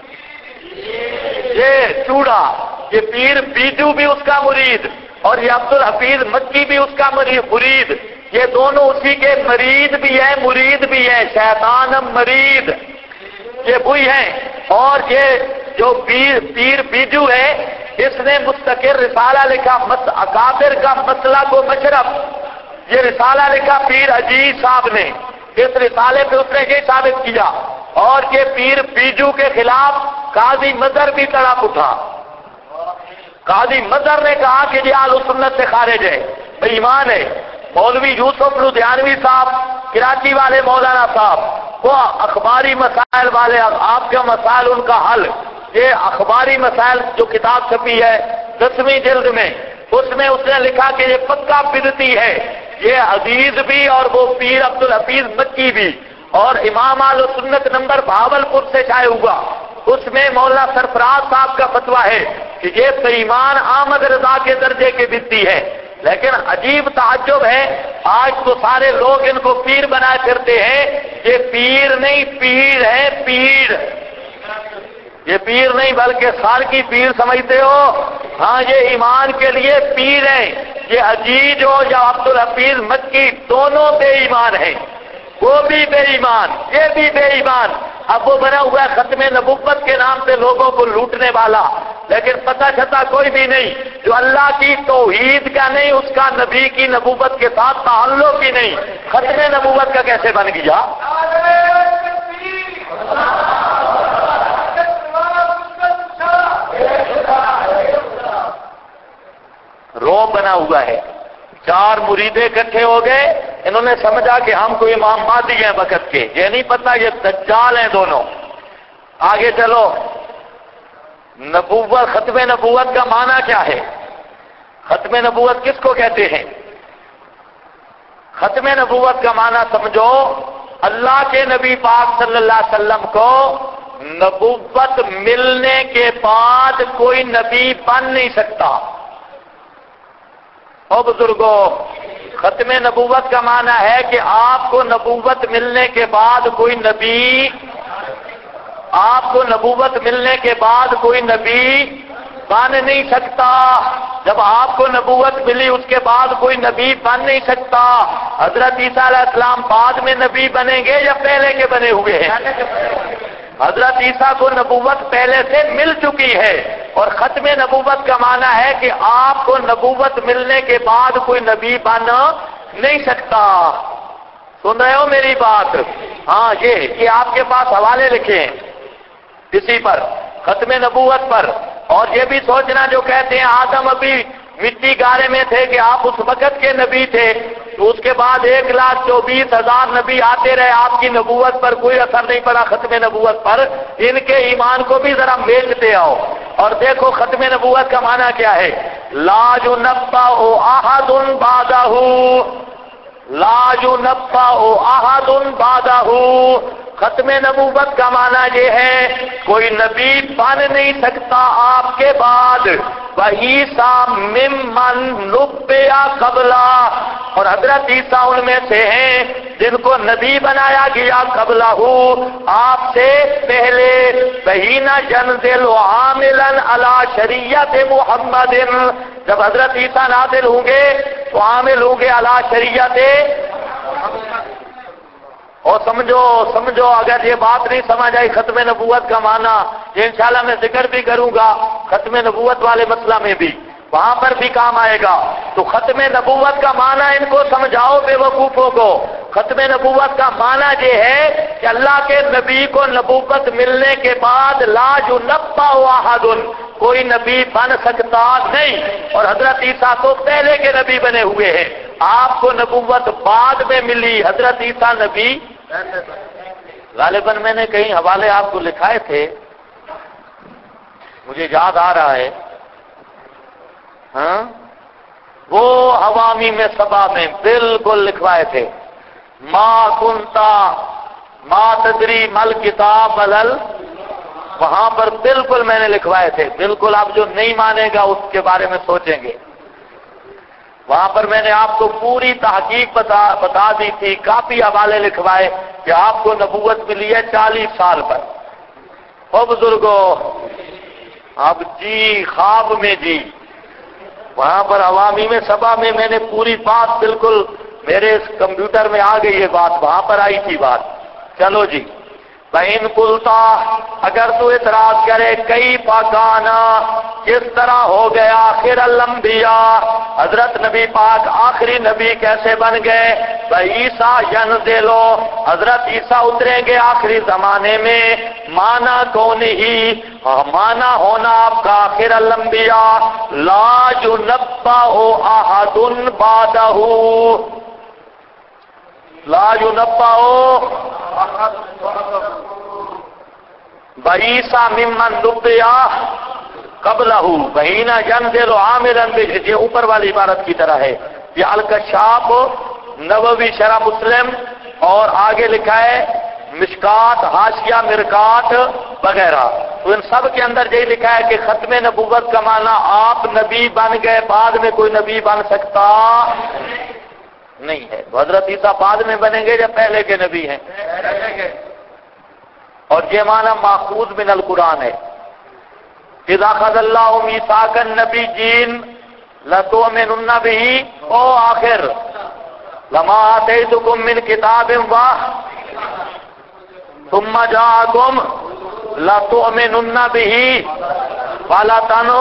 یہ چوڑا، یہ پیر بیجو بھی اس کا مرید، اور یہ عبد الحفیظ مکی بھی اس کا مرید، یہ دونوں اسی کے مرید بھی ہیں مرید بھی ہیں، شیطان مرید یہ وہی ہیں۔ اور یہ جو پیر بیجو ہے اس نے مستقل رسالہ لکھا اکابر کا مسلک و مشرب، یہ رسالہ لکھا پیر عزیز صاحب نے، اس رسالے پہ اس نے یہ ثابت کیا، اور یہ پیر بیجو کے خلاف قاضی مظہر بھی تڑپ اٹھا، قاضی مظہر نے کہا کہ یہ اہل سنت سے خارج ہے، بے ایمان ہے۔ مولوی یوسف لدھیانوی صاحب، کراچی والے مولانا صاحب، وہ اخباری مسائل والے، آپ کا مسائل ان کا حل، یہ اخباری مسائل جو کتاب چھپی ہے 10ویں جلد میں، اس میں اس نے لکھا کہ یہ پکا بدعتی ہے، یہ عزیز بھی اور وہ پیر عبدالحفیظ مکی بھی، اور امام اہل سنت نمبر بھاولپور سے شائع ہوا، اس میں مولانا سرفراز صاحب کا فتویٰ ہے کہ یہ سلیمان احمد رضا کے درجے کے بدعتی ہے۔ لیکن عجیب تعجب ہے، آج تو سارے لوگ ان کو پیر بنائے پھرتے ہیں، یہ پیر نہیں پیر ہے، پیر، یہ پیر نہیں بلکہ سال کی پیر سمجھتے ہو؟ ہاں، یہ ایمان کے لیے پیر ہیں، یہ عزیز ہو یا عبدالحفیظ مکی دونوں بے ایمان ہیں، وہ بھی بے ایمان، یہ بھی بے ایمان۔ اب وہ بنا ہوا ہے ختم نبوت کے نام سے لوگوں کو لوٹنے والا، لیکن پتہ چھتا کوئی بھی نہیں، جو اللہ کی توحید کا نہیں، اس کا نبی کی نبوت کے ساتھ تعلق ہی نہیں، ختم نبوت کا کیسے بن گیا؟ رو بنا ہوا ہے، 4 مریدے اکٹھے ہو گئے، انہوں نے سمجھا کہ ہم کوئی امام مہدی ہیں وقت کے، یہ نہیں پتا یہ دجال ہیں دونوں۔ آگے چلو، نبوت، ختم نبوت کا معنی کیا ہے؟ ختم نبوت کس کو کہتے ہیں؟ ختم نبوت کا معنی سمجھو، اللہ کے نبی پاک صلی اللہ علیہ وسلم کو نبوت ملنے کے بعد کوئی نبی بن نہیں سکتا۔ او بزرگوں، ختم نبوت کا معنی ہے کہ آپ کو نبوت ملنے کے بعد کوئی نبی، آپ کو نبوت ملنے کے بعد کوئی نبی بن نہیں سکتا۔ جب آپ کو نبوت ملی اس کے بعد کوئی نبی بن نہیں سکتا۔ حضرت عیسیٰ علیہ السلام بعد میں نبی بنیں گے یا پہلے کے بنے ہوئے ہیں؟ حضرت عیسیٰ کو نبوت پہلے سے مل چکی ہے، اور ختم نبوت کا معنی ہے کہ آپ کو نبوت ملنے کے بعد کوئی نبی بن نہیں سکتا۔ سن رہے ہو میری بات؟ ہاں، یہ آپ کے پاس حوالے لکھے ہیں اسی پر، ختم نبوت پر۔ اور یہ بھی سوچنا جو کہتے ہیں آدم ابھی مٹی گارے میں تھے کہ آپ اس وقت کے نبی تھے، تو اس کے بعد 1,24,000 نبی آتے رہے، آپ کی نبوت پر کوئی اثر نہیں پڑا، ختم نبوت پر۔ ان کے ایمان کو بھی ذرا میلتے آؤ اور دیکھو ختم نبوت کا معنی کیا ہے۔ لا ينبأ احد بعدہ، لا ينبأ احد بعدہ، ختم نبوت کا معنی یہ ہے کوئی نبی بن نہیں سکتا آپ کے بعد۔ وَعِیسیٰ مِمَّن نُبِّئَ قَبْلَہ، اور حضرت عیسیٰ ان میں سے ہیں جن کو نبی بنایا گیا قبلہ، آپ سے پہلے۔ بَحِینَ يَنزِلُ عَامِلًا عَلیٰ شَرِیعَتِ مُحَمَّدٍ، جب حضرت عیسیٰ نازل ہوں گے تو عامل ہوں گے علیٰ شریعت۔ اور سمجھو اگر یہ بات نہیں سمجھ آئی ختم نبوت کا معنی، یہ انشاءاللہ میں ذکر بھی کروں گا ختم نبوت والے مسئلہ میں بھی، وہاں پر بھی کام آئے گا۔ تو ختم نبوت کا معنی ان کو سمجھاؤ بے وقوفوں کو۔ ختم نبوت کا معنی یہ ہے کہ اللہ کے نبی کو نبوت ملنے کے بعد لا ينبأ احد، کوئی نبی بن سکتا نہیں، اور حضرت عیسیٰ تو پہلے کے نبی بنے ہوئے ہیں۔ آپ کو نبوت بعد میں ملی، حضرت عیسیٰ نبی غالباً میں نے کہیں حوالے آپ کو لکھائے تھے، مجھے یاد آ رہا ہے، ہاں وہ عوامی میں سبا میں بالکل لکھوائے تھے، ما کنتا ما تدری مل کتاب ملل، وہاں پر بالکل میں نے لکھوائے تھے، بالکل آپ جو نہیں مانے گا اس کے بارے میں سوچیں گے۔ وہاں پر میں نے آپ کو پوری تحقیق بتا دی تھی، کافی حوالے لکھوائے کہ آپ کو نبوت ملی ہے 40 سال پر۔ او بزرگوں، اب جی خواب میں جی، وہاں پر عوامی میں سبا میں نے پوری بات بالکل میرے کمپیوٹر میں آ گئی ہے بات، وہاں پر آئی تھی بات۔ چلو جی، بہن کلتا اگر تو اعتراض کرے کئی پاکانا کس طرح ہو گیا آخر الانبیاء حضرت نبی پاک آخری نبی کیسے بن گئے عیسیٰ ینزلو حضرت عیسیٰ اتریں گے آخری زمانے میں مانا کون ہی مانا ہونا آپ کا آخر الانبیاء لا ینبأ احد بعدہ لا ینبأ بعیسیٰ ممن نبئ قبلہ بہینہ ینزل عامرا یہ اوپر والی عبارت کی طرح ہے. یہ الکشاف نووی شرح مسلم اور آگے لکھا ہے مشکات حاشیہ مرکات وغیرہ. تو ان سب کے اندر یہی لکھا ہے کہ ختم نبوت کا معنی آپ نبی بن گئے بعد میں کوئی نبی بن سکتا نہیں ہے. تو حضرت عیسیٰ بعد میں بنیں گے یا پہلے کے نبی ہیں؟ اور یہ معنی ماخوذ من القرآن ہے. اذا اخذ اللہ میثاق النبیین لتؤمنن به او آخر لما آتیتکم من کتاب ثم جاءکم لتؤمنن به ولا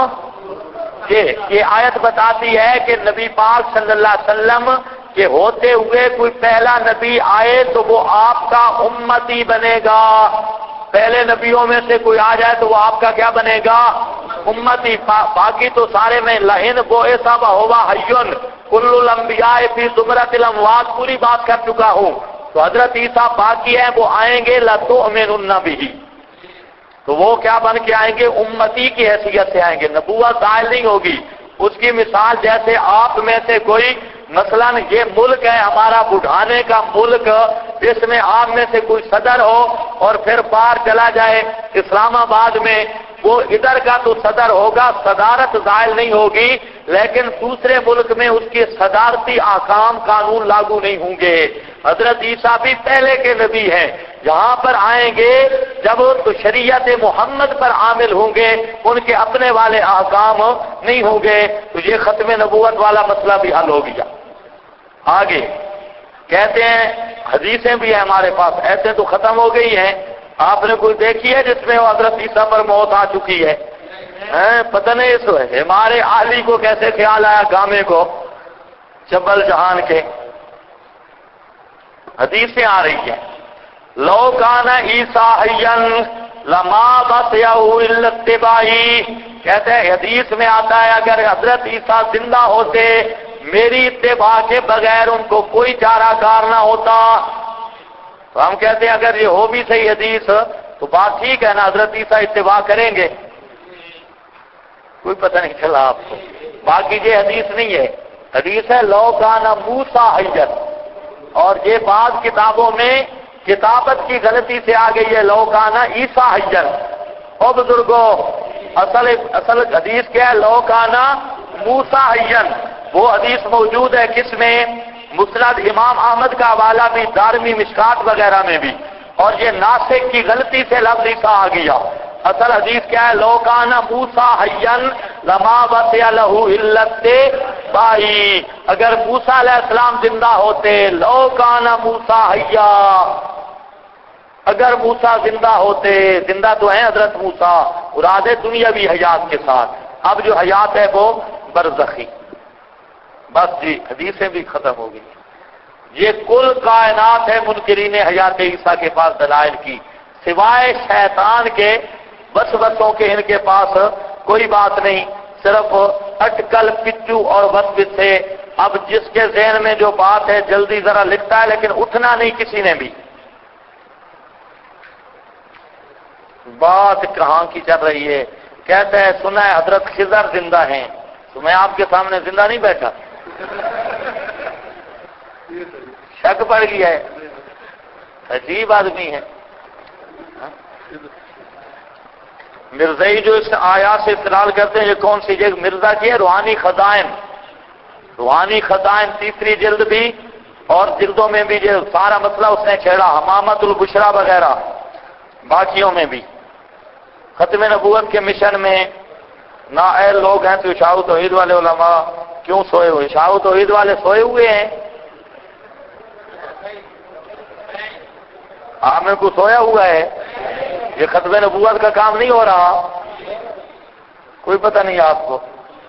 یہ آیت بتاتی ہے کہ نبی پاک صلی اللہ علیہ وسلم کہ ہوتے ہوئے کوئی پہلا نبی آئے تو وہ آپ کا امتی بنے گا. پہلے نبیوں میں سے کوئی آ جائے تو وہ آپ کا کیا بنے گا؟ امتی. باقی تو سارے میں لہن بعث وہو حی کل الانبیاء فی زمرۃ الاموات پوری بات کر چکا ہوں. تو حضرت عیسیٰ باقی ہیں وہ آئیں گے لتؤمنن بہ تو وہ کیا بن کے آئیں گے؟ امتی کی حیثیت سے آئیں گے. نبوت ظاہر نہیں ہوگی. اس کی مثال جیسے آپ میں سے کوئی مثلا یہ ملک ہے ہمارا بڑھانے کا ملک جس میں آپ میں سے کوئی صدر ہو اور پھر باہر چلا جائے اسلام آباد میں وہ ادھر کا تو صدر ہوگا صدارت ظاہر نہیں ہوگی لیکن دوسرے ملک میں اس کے صدارتی احکام قانون لاگو نہیں ہوں گے. حضرت عیسیٰ بھی پہلے کے نبی ہیں. یہاں پر آئیں گے جب تو شریعت محمد پر عامل ہوں گے ان کے اپنے والے احکام نہیں ہوں گے. تو یہ ختم نبوت والا مسئلہ بھی حل ہو گیا. آگے کہتے ہیں حدیثیں بھی ہیں ہمارے پاس ایسے تو ختم ہو گئی ہیں. آپ نے کوئی دیکھی ہے جس میں وہ حضرت عیسیٰ پر موت آ چکی ہے؟ پتہ نہیں اس ہمارے عالی کو کیسے خیال آیا گامے کو چبل جہان کے. حدیثیں آ رہی ہیں لو کان عیسیٰ حیا لما بسیہ الا اتباعی. کہتے ہیں حدیث میں آتا ہے اگر حضرت عیسیٰ زندہ ہوتے میری اتباع کے بغیر ان کو کوئی چارہ کار نہ ہوتا. تو ہم کہتے ہیں اگر یہ ہو بھی صحیح حدیث تو بات ٹھیک ہے نا حضرت عیسیٰ اتباع کریں گے. کوئی پتہ نہیں چلا آپ کو. باقی یہ حدیث نہیں ہے. حدیث ہے لو کان موسیٰ حیا اور یہ بعض کتابوں میں کتابت کی غلطی سے آ گئی ہے لو کان عیسیٰ حیا. او بزرگو اصل حدیث کیا ہے؟ لو کان موسیٰ حیا. وہ حدیث موجود ہے کس میں؟ مسند امام احمد کا حوالہ بھی دارمی مشکات وغیرہ میں بھی. اور یہ ناسخ کی غلطی سے لفظ عیسیٰ آ گیا. اصل حدیث کیا ہے؟ لو کان موسیٰ حیا لما بسیہ لہ الا اتباعی. اگر موسیٰ علیہ السلام زندہ ہوتے لو کان موسیٰ حیا اگر موسیٰ زندہ ہوتے زندہ تو ہیں حضرت موسیٰ مراد دنیاوی حیات کے ساتھ. اب جو حیات ہے وہ برزخی. بس جی حدیثیں بھی ختم ہو گئی. یہ کل کائنات ہے منکرین حیات عیسیٰ کے پاس دلائل کی سوائے شیطان کے وسوسوں کے ان کے پاس کوئی بات نہیں. صرف اٹکل پچو اور وسوسے سے. اب جس کے ذہن میں جو بات ہے جلدی ذرا لکھتا ہے لیکن اٹھنا نہیں کسی نے بھی. بات کہاں کی چل رہی ہے؟ کہتا ہے سنا ہے حضرت خضر زندہ ہیں. تو میں آپ کے سامنے زندہ نہیں بیٹھا. شک پڑ گیا ہے. عجیب آدمی ہے. مرزائی جو اس آیات سے استدلال کرتے ہیں یہ کون سی جگہ مرزا کی ہے؟ روحانی خزائن. روحانی خزائن تیسری جلد بھی اور جلدوں میں بھی جو سارا مسئلہ اس نے چھیڑا. حمامت البشرا وغیرہ باقیوں میں بھی. ختم نبوت کے مشن میں نااہل لوگ ہیں تو اشاعہ توحید والے علماء کیوں سوئے ہوئے؟ اشاعہ توحید والے سوئے ہوئے ہیں. آپ میں کو سویا ہوا ہے؟ یہ ختم نبوت کا کام نہیں ہو رہا؟ کوئی پتہ نہیں آپ کو؟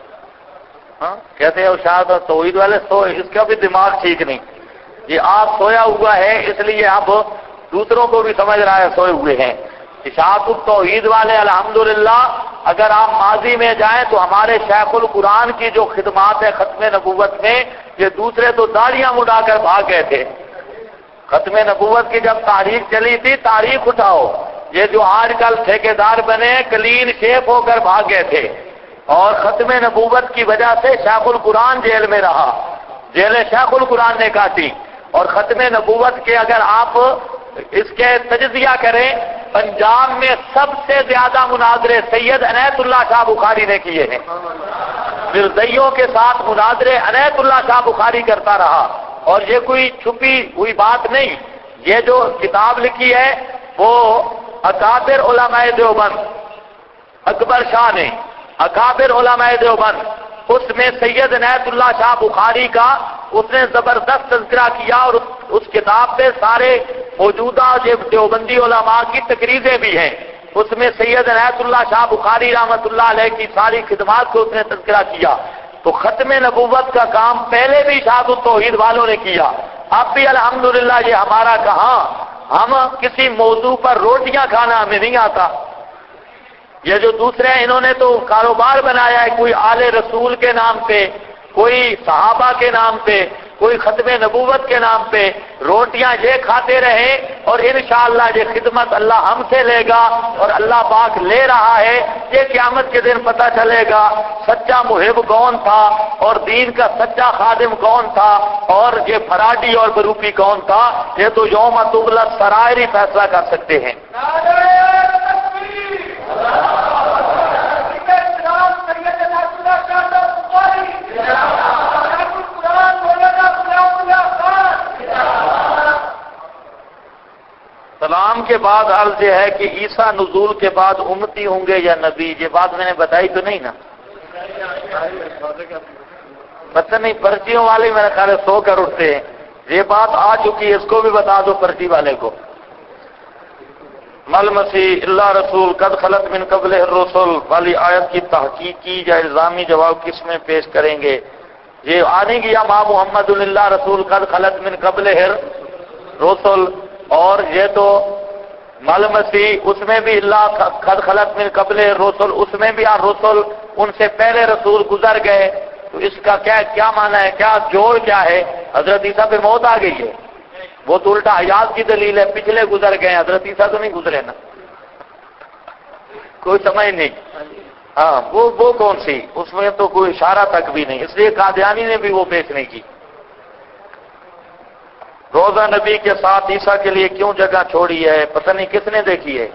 ہاں کہتے ہیں شاید توحید والے سوئے، اس کا بھی دماغ ٹھیک نہیں. یہ آپ سویا ہوا ہے اس لیے اب دوسروں کو بھی سمجھ رہا ہے سوئے ہوئے ہیں. اشاعت التوحید والے الحمدللہ اگر آپ ماضی میں جائیں تو ہمارے شیخ القرآن کی جو خدمات ہے ختم نبوت میں، یہ دوسرے تو داڑیاں مڈا کر بھاگ گئے تھے. ختم نبوت کی جب تاریخ چلی تھی، تاریخ اٹھاؤ، یہ جو آج کل ٹھیکیدار بنے کلین شیپ ہو کر بھاگ گئے تھے. اور ختم نبوت کی وجہ سے شیخ القرآن جیل میں رہا، جیلیں شیخ القرآن نے کاٹی. اور ختم نبوت کے اگر آپ اس کے تجزیہ کریں، پنجاب میں سب سے زیادہ مناظرے سید عنایت اللہ شاہ بخاری نے کیے ہیں. مرزائیوں کے ساتھ مناظرے عنایت اللہ شاہ بخاری کرتا رہا. اور یہ کوئی چھپی ہوئی بات نہیں، یہ جو کتاب لکھی ہے وہ اکابر علماء دیوبند، اکبر شاہ نے اکابر علماء دیوبند، اس میں سید عنایت اللہ شاہ بخاری کا اس نے زبردست تذکرہ کیا. اور اس کتاب پہ سارے موجودہ دیوبندی علماء کی تقریریں بھی ہیں. اس میں سید عنایت اللہ شاہ بخاری رحمۃ اللہ علیہ کی ساری خدمات کو اس نے تذکرہ کیا. تو ختم نبوت کا کام پہلے بھی اشاعت التوحید والوں نے کیا، اب بھی الحمدللہ یہ ہمارا کہاں. ہم کسی موضوع پر روٹیاں کھانا ہمیں نہیں آتا. یہ جو دوسرے ہیں انہوں نے تو کاروبار بنایا ہے، کوئی آل رسول کے نام پہ، کوئی صحابہ کے نام پہ، کوئی ختم نبوت کے نام پہ روٹیاں یہ کھاتے رہیں. اور انشاءاللہ یہ خدمت اللہ ہم سے لے گا اور اللہ پاک لے رہا ہے. یہ قیامت کے دن پتہ چلے گا سچا محب کون تھا اور دین کا سچا خادم کون تھا اور یہ فراڈی اور بروپی کون تھا. یہ تو یوم تبلی السرائر ہی فیصلہ کر سکتے ہیں. سلام کے بعد عرض یہ ہے کہ عیسیٰ نزول کے بعد امتی ہوں گے یا نبی؟ یہ بات میں نے بتائی تو نہیں نا؟ پتہ نہیں پرچیوں والے میرے خیال ہے سو کر اٹھتے ہیں. یہ بات آ چکی ہے، اس کو بھی بتا دو پرچی والے کو. مل مسیح اللہ رسول قد خلت من قبل الرسل والی آیت کی تحقیق کی یا الزامی جواب کس میں پیش کریں گے؟ یہ آنے گی یا ماں محمد اللہ رسول قد خلت من قبل الرسل، اور یہ تو مل مسیح اس میں بھی اللہ قد خلت من قبل الرسل، اس میں بھی الرسل ان سے پہلے رسول گزر گئے. تو اس کا کیا معنی ہے؟ کیا جوڑ کیا ہے؟ حضرت عیسیٰ پہ موت آ گئی ہے، وہ تو الٹا حیات کی دلیل ہے، پچھلے گزر گئے، حضرت عیسیٰ تو نہیں گزرے نا. کوئی سمجھ نہیں. ہاں وہ کون سی؟ اس میں تو کوئی اشارہ تک بھی نہیں، اس لیے قادیانی نے بھی وہ پیش نہیں کی. روزہ نبی کے ساتھ عیسیٰ کے لیے کیوں جگہ چھوڑی ہے؟ پتہ نہیں کس نے دیکھی ہے.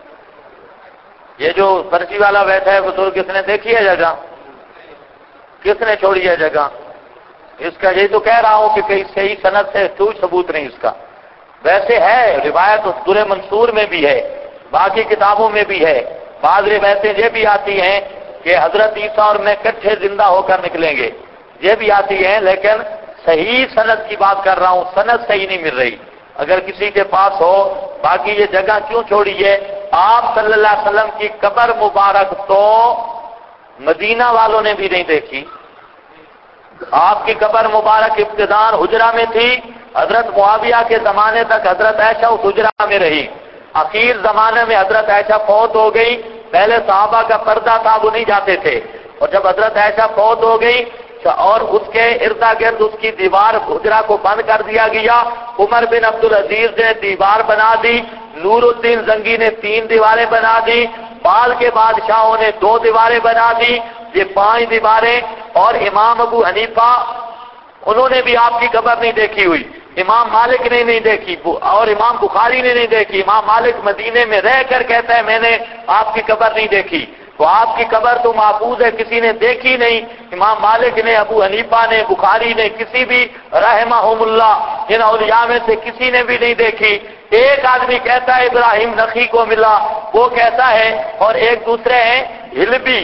یہ جو پرچی والا بیٹھا ہے بزرگ، کس نے دیکھی ہے جگہ؟ کس نے چھوڑی ہے جگہ؟ اس کا یہی تو کہہ رہا ہوں کہ کئی صحیح سند سے کوئی ثبوت نہیں اس کا. ویسے ہے روایت در منصور میں بھی ہے، باقی کتابوں میں بھی ہے. بعض روایتیں یہ بھی آتی ہیں کہ حضرت عیسیٰ اور میں کٹھے زندہ ہو کر نکلیں گے، یہ بھی آتی ہیں. لیکن صحیح سند کی بات کر رہا ہوں، سند صحیح نہیں مل رہی. اگر کسی کے پاس ہو. باقی یہ جگہ کیوں چھوڑی ہے؟ آپ صلی اللہ علیہ وسلم کی قبر مبارک تو مدینہ والوں نے بھی نہیں دیکھی. آپ کی قبر مبارک ابتداء حجرہ میں تھی، حضرت معاویہ کے زمانے تک حضرت عائشہ اس حجرہ میں رہی. اخیر زمانے میں حضرت عائشہ فوت ہو گئی. پہلے صحابہ کا پردہ تھا، وہ نہیں جاتے تھے. اور جب حضرت عائشہ فوت ہو گئی اور اس کے ارد گرد اس کی دیوار حجرہ کو بند کر دیا گیا. عمر بن عبدالعزیز نے دیوار بنا دی، نور الدین زنگی نے 3 دیواریں بنا دی، بعد کے بادشاہوں نے 2 دیواریں بنا دی. یہ 5 دیواریں. اور امام ابو حنیفہ انہوں نے بھی آپ کی قبر نہیں دیکھی ہوئی، امام مالک نے نہیں دیکھی اور امام بخاری نے نہیں دیکھی. امام مالک مدینے میں رہ کر کہتا ہے میں نے آپ کی قبر نہیں دیکھی. تو آپ کی قبر تو محفوظ ہے، کسی نے دیکھی نہیں. امام مالک نے، ابو حنیفہ نے، بخاری نے، کسی بھی رحمہم اللہ ان اولیاء میں سے کسی نے بھی نہیں دیکھی. ایک آدمی کہتا ہے ابراہیم نخی کو ملا، وہ کہتا ہے. اور ایک دوسرے ہیں ہلبی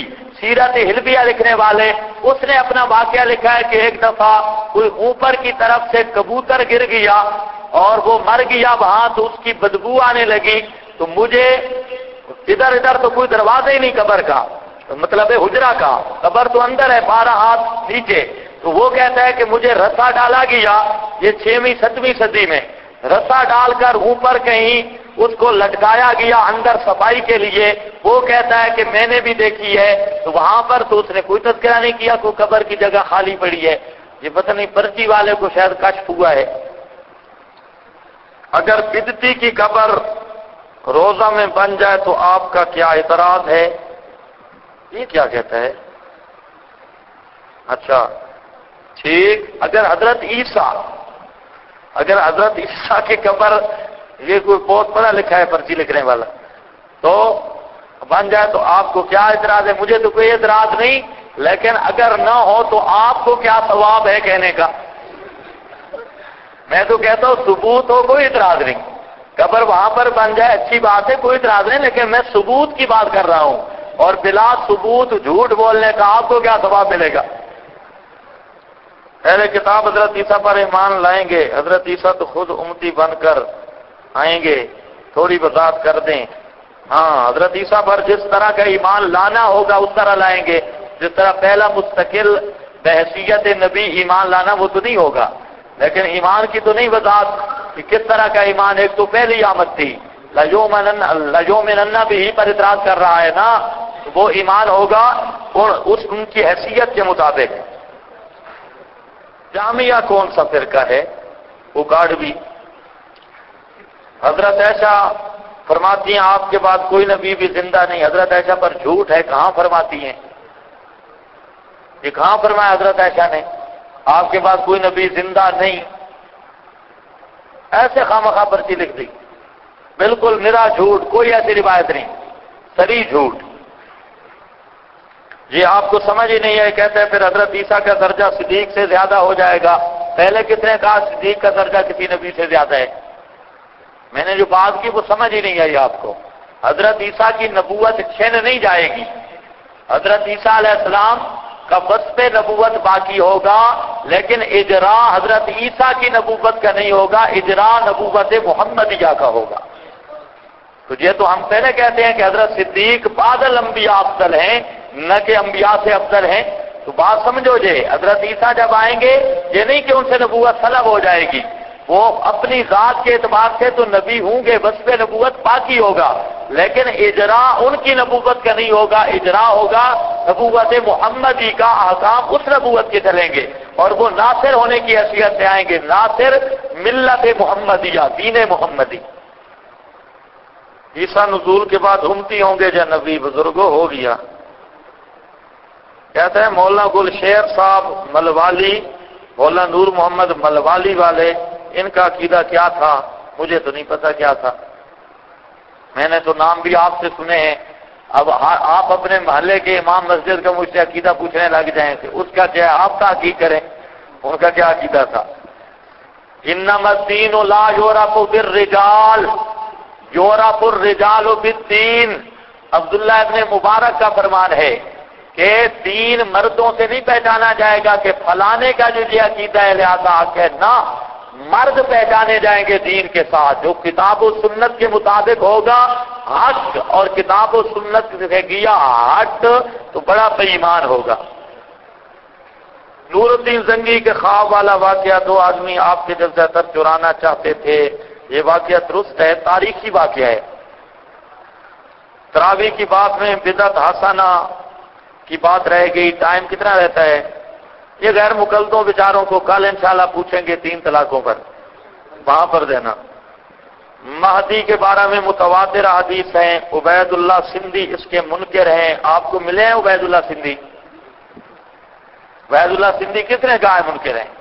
سیرت حلبیہ لکھنے والے، اس نے اپنا واقعہ لکھا ہے کہ ایک دفعہ کوئی اوپر کی طرف سے کبوتر گر گیا اور وہ مر گیا وہاں، تو اس کی بدبو آنے لگی، تو مجھے ادھر ادھر تو کوئی دروازہ ہی نہیں قبر کا، مطلب ہے حجرہ کا، قبر تو اندر ہے 12 ہاتھ نیچے، تو وہ کہتا ہے کہ مجھے رسا ڈالا گیا، یہ 6ویں 7ویں صدی میں رسا ڈال کر اوپر کہیں اس کو لٹکایا گیا اندر صفائی کے لیے۔ وہ کہتا ہے کہ میں نے بھی دیکھی ہے، تو وہاں پر تو اس نے کوئی تذکرہ نہیں کیا، کوئی قبر کی جگہ خالی پڑی ہے، یہ پتہ نہیں پرچی والے کو شاید کشف ہوا ہے۔ اگر بدتی کی قبر روزہ میں بن جائے تو آپ کا کیا اعتراض ہے؟ یہ کیا کہتا ہے؟ اچھا ٹھیک، اگر حضرت عیسیٰ کی قبر، یہ کوئی بہت بڑا لکھا ہے پرچی لکھنے والا، تو بن جائے تو آپ کو کیا اعتراض ہے؟ مجھے تو کوئی اعتراض نہیں، لیکن اگر نہ ہو تو آپ کو کیا ثواب ہے کہنے کا؟ میں تو کہتا ہوں ثبوت ہو کوئی اعتراض نہیں، قبر وہاں پر بن جائے اچھی بات ہے، کوئی اعتراض نہیں، لیکن میں ثبوت کی بات کر رہا ہوں، اور بلا ثبوت جھوٹ بولنے کا آپ کو کیا ثواب ملے گا؟ پہلے کتاب حضرت عیسیٰ پر ایمان لائیں گے، حضرت عیسیٰ تو خود امتی بن کر آئیں گے، تھوڑی وضاحت کر دیں۔ ہاں، حضرت عیسیٰ پر جس طرح کا ایمان لانا ہوگا اس طرح لائیں گے، جس طرح پہلا مستقل بحیثیت نبی ایمان لانا وہ تو نہیں ہوگا، لیکن ایمان کی تو نہیں وضاحت کہ کس طرح کا ایمان۔ ایک تو پہلی آمد تھی، لَيُؤْمِنَنَّ بِهِ پر اعتراض کر رہا ہے نا، وہ ایمان ہوگا اور ان کی حیثیت کے مطابق۔ جامعہ کون سا فرقہ ہے؟ اکاڑوی۔ حضرت عائشہ فرماتی ہیں آپ کے بعد کوئی نبی بھی زندہ نہیں، حضرت عائشہ پر جھوٹ ہے، کہاں فرماتی ہیں؟ یہ کہاں فرمایا حضرت عائشہ نے آپ کے بعد کوئی نبی زندہ نہیں؟ ایسے خواہ پرچی لکھ دی، بالکل نرا جھوٹ، کوئی ایسی روایت نہیں، سری جھوٹ۔ یہ آپ کو سمجھ ہی نہیں ہے، کہتے ہیں پھر حضرت عیسیٰ کا درجہ صدیق سے زیادہ ہو جائے گا۔ پہلے کس نے کہا صدیق کا درجہ کسی نبی سے زیادہ ہے؟ میں نے جو بات کی وہ سمجھ ہی نہیں آئی آپ کو۔ حضرت عیسیٰ کی نبوت چھن نہیں جائے گی، حضرت عیسیٰ علیہ السلام کا وصف نبوت باقی ہوگا، لیکن اجرا حضرت عیسیٰ کی نبوت کا نہیں ہوگا، اجرا نبوت محمدیہ کا ہوگا۔ تو یہ تو ہم پہلے کہتے ہیں کہ حضرت صدیق بعد الانبیاء افضل ہیں، نہ کہ انبیاء سے افضل ہیں، تو بات سمجھو جے، حضرت عیسیٰ جب آئیں گے یہ نہیں کہ ان سے نبوت سلب ہو جائے گی، وہ اپنی ذات کے اعتبار سے تو نبی ہوں گے، وصف نبوت باقی ہوگا، لیکن اجرا ان کی نبوت کا نہیں ہوگا، اجرا ہوگا نبوت محمدی کا، احکام اس نبوت کے چلیں گے، اور وہ ناصر ہونے کی حیثیت سے آئیں گے، ناصر ملت محمدیہ، دین محمدی۔ عیسیٰ نزول کے بعد امتی ہوں گے یا نبی؟ بزرگوں ہو گیا۔ کہتے ہیں مولانا گل شیر صاحب ملوالی، مولانا نور محمد ملوالی والے، ان کا عقیدہ کیا تھا؟ مجھے تو نہیں پتا کیا تھا، میں نے تو نام بھی آپ سے سنے ہیں، اب آپ اپنے محلے کے امام مسجد کا مجھ سے عقیدہ پوچھنے لگ جائیں کہ اس کا کیا ہے، آپ کا عقیدہ کریں، ان کا کیا عقیدہ تھا؟ انما الدین لا یعرف بالرجال یعرف الرجال بالدین۔ عبداللہ ابن مبارک کا فرمان ہے کہ دین مردوں سے نہیں پہچانا جائے گا کہ فلانے کا جو یہ عقیدہ ہے لہذا حق ہے، نہ، مرد پہچانے جائیں گے دین کے ساتھ، جو کتاب و سنت کے مطابق ہوگا حق، اور کتاب و سنت سے گیا ہٹ تو بڑا بے ایمان ہوگا۔ نور الدین زنگی کے خواب والا واقعہ، 2 آدمی آپ کے جلسہ تر چرانا چاہتے تھے، یہ واقعہ درست ہے، تاریخی واقعہ ہے۔ تراویح کی بات میں بدعت حسنہ کی بات رہ گئی، ٹائم کتنا رہتا ہے؟ یہ غیر مقلدوں بیچاروں کو کل انشاءاللہ پوچھیں گے 3 طلاقوں پر، وہاں پر دینا۔ مہدی کے بارے میں متواتر حدیث ہیں، عبید اللہ سندھی اس کے منکر ہیں، آپ کو ملے ہیں عبید اللہ سندھی؟ عبید اللہ سندھی کس نے کہا ہے منکر ہیں؟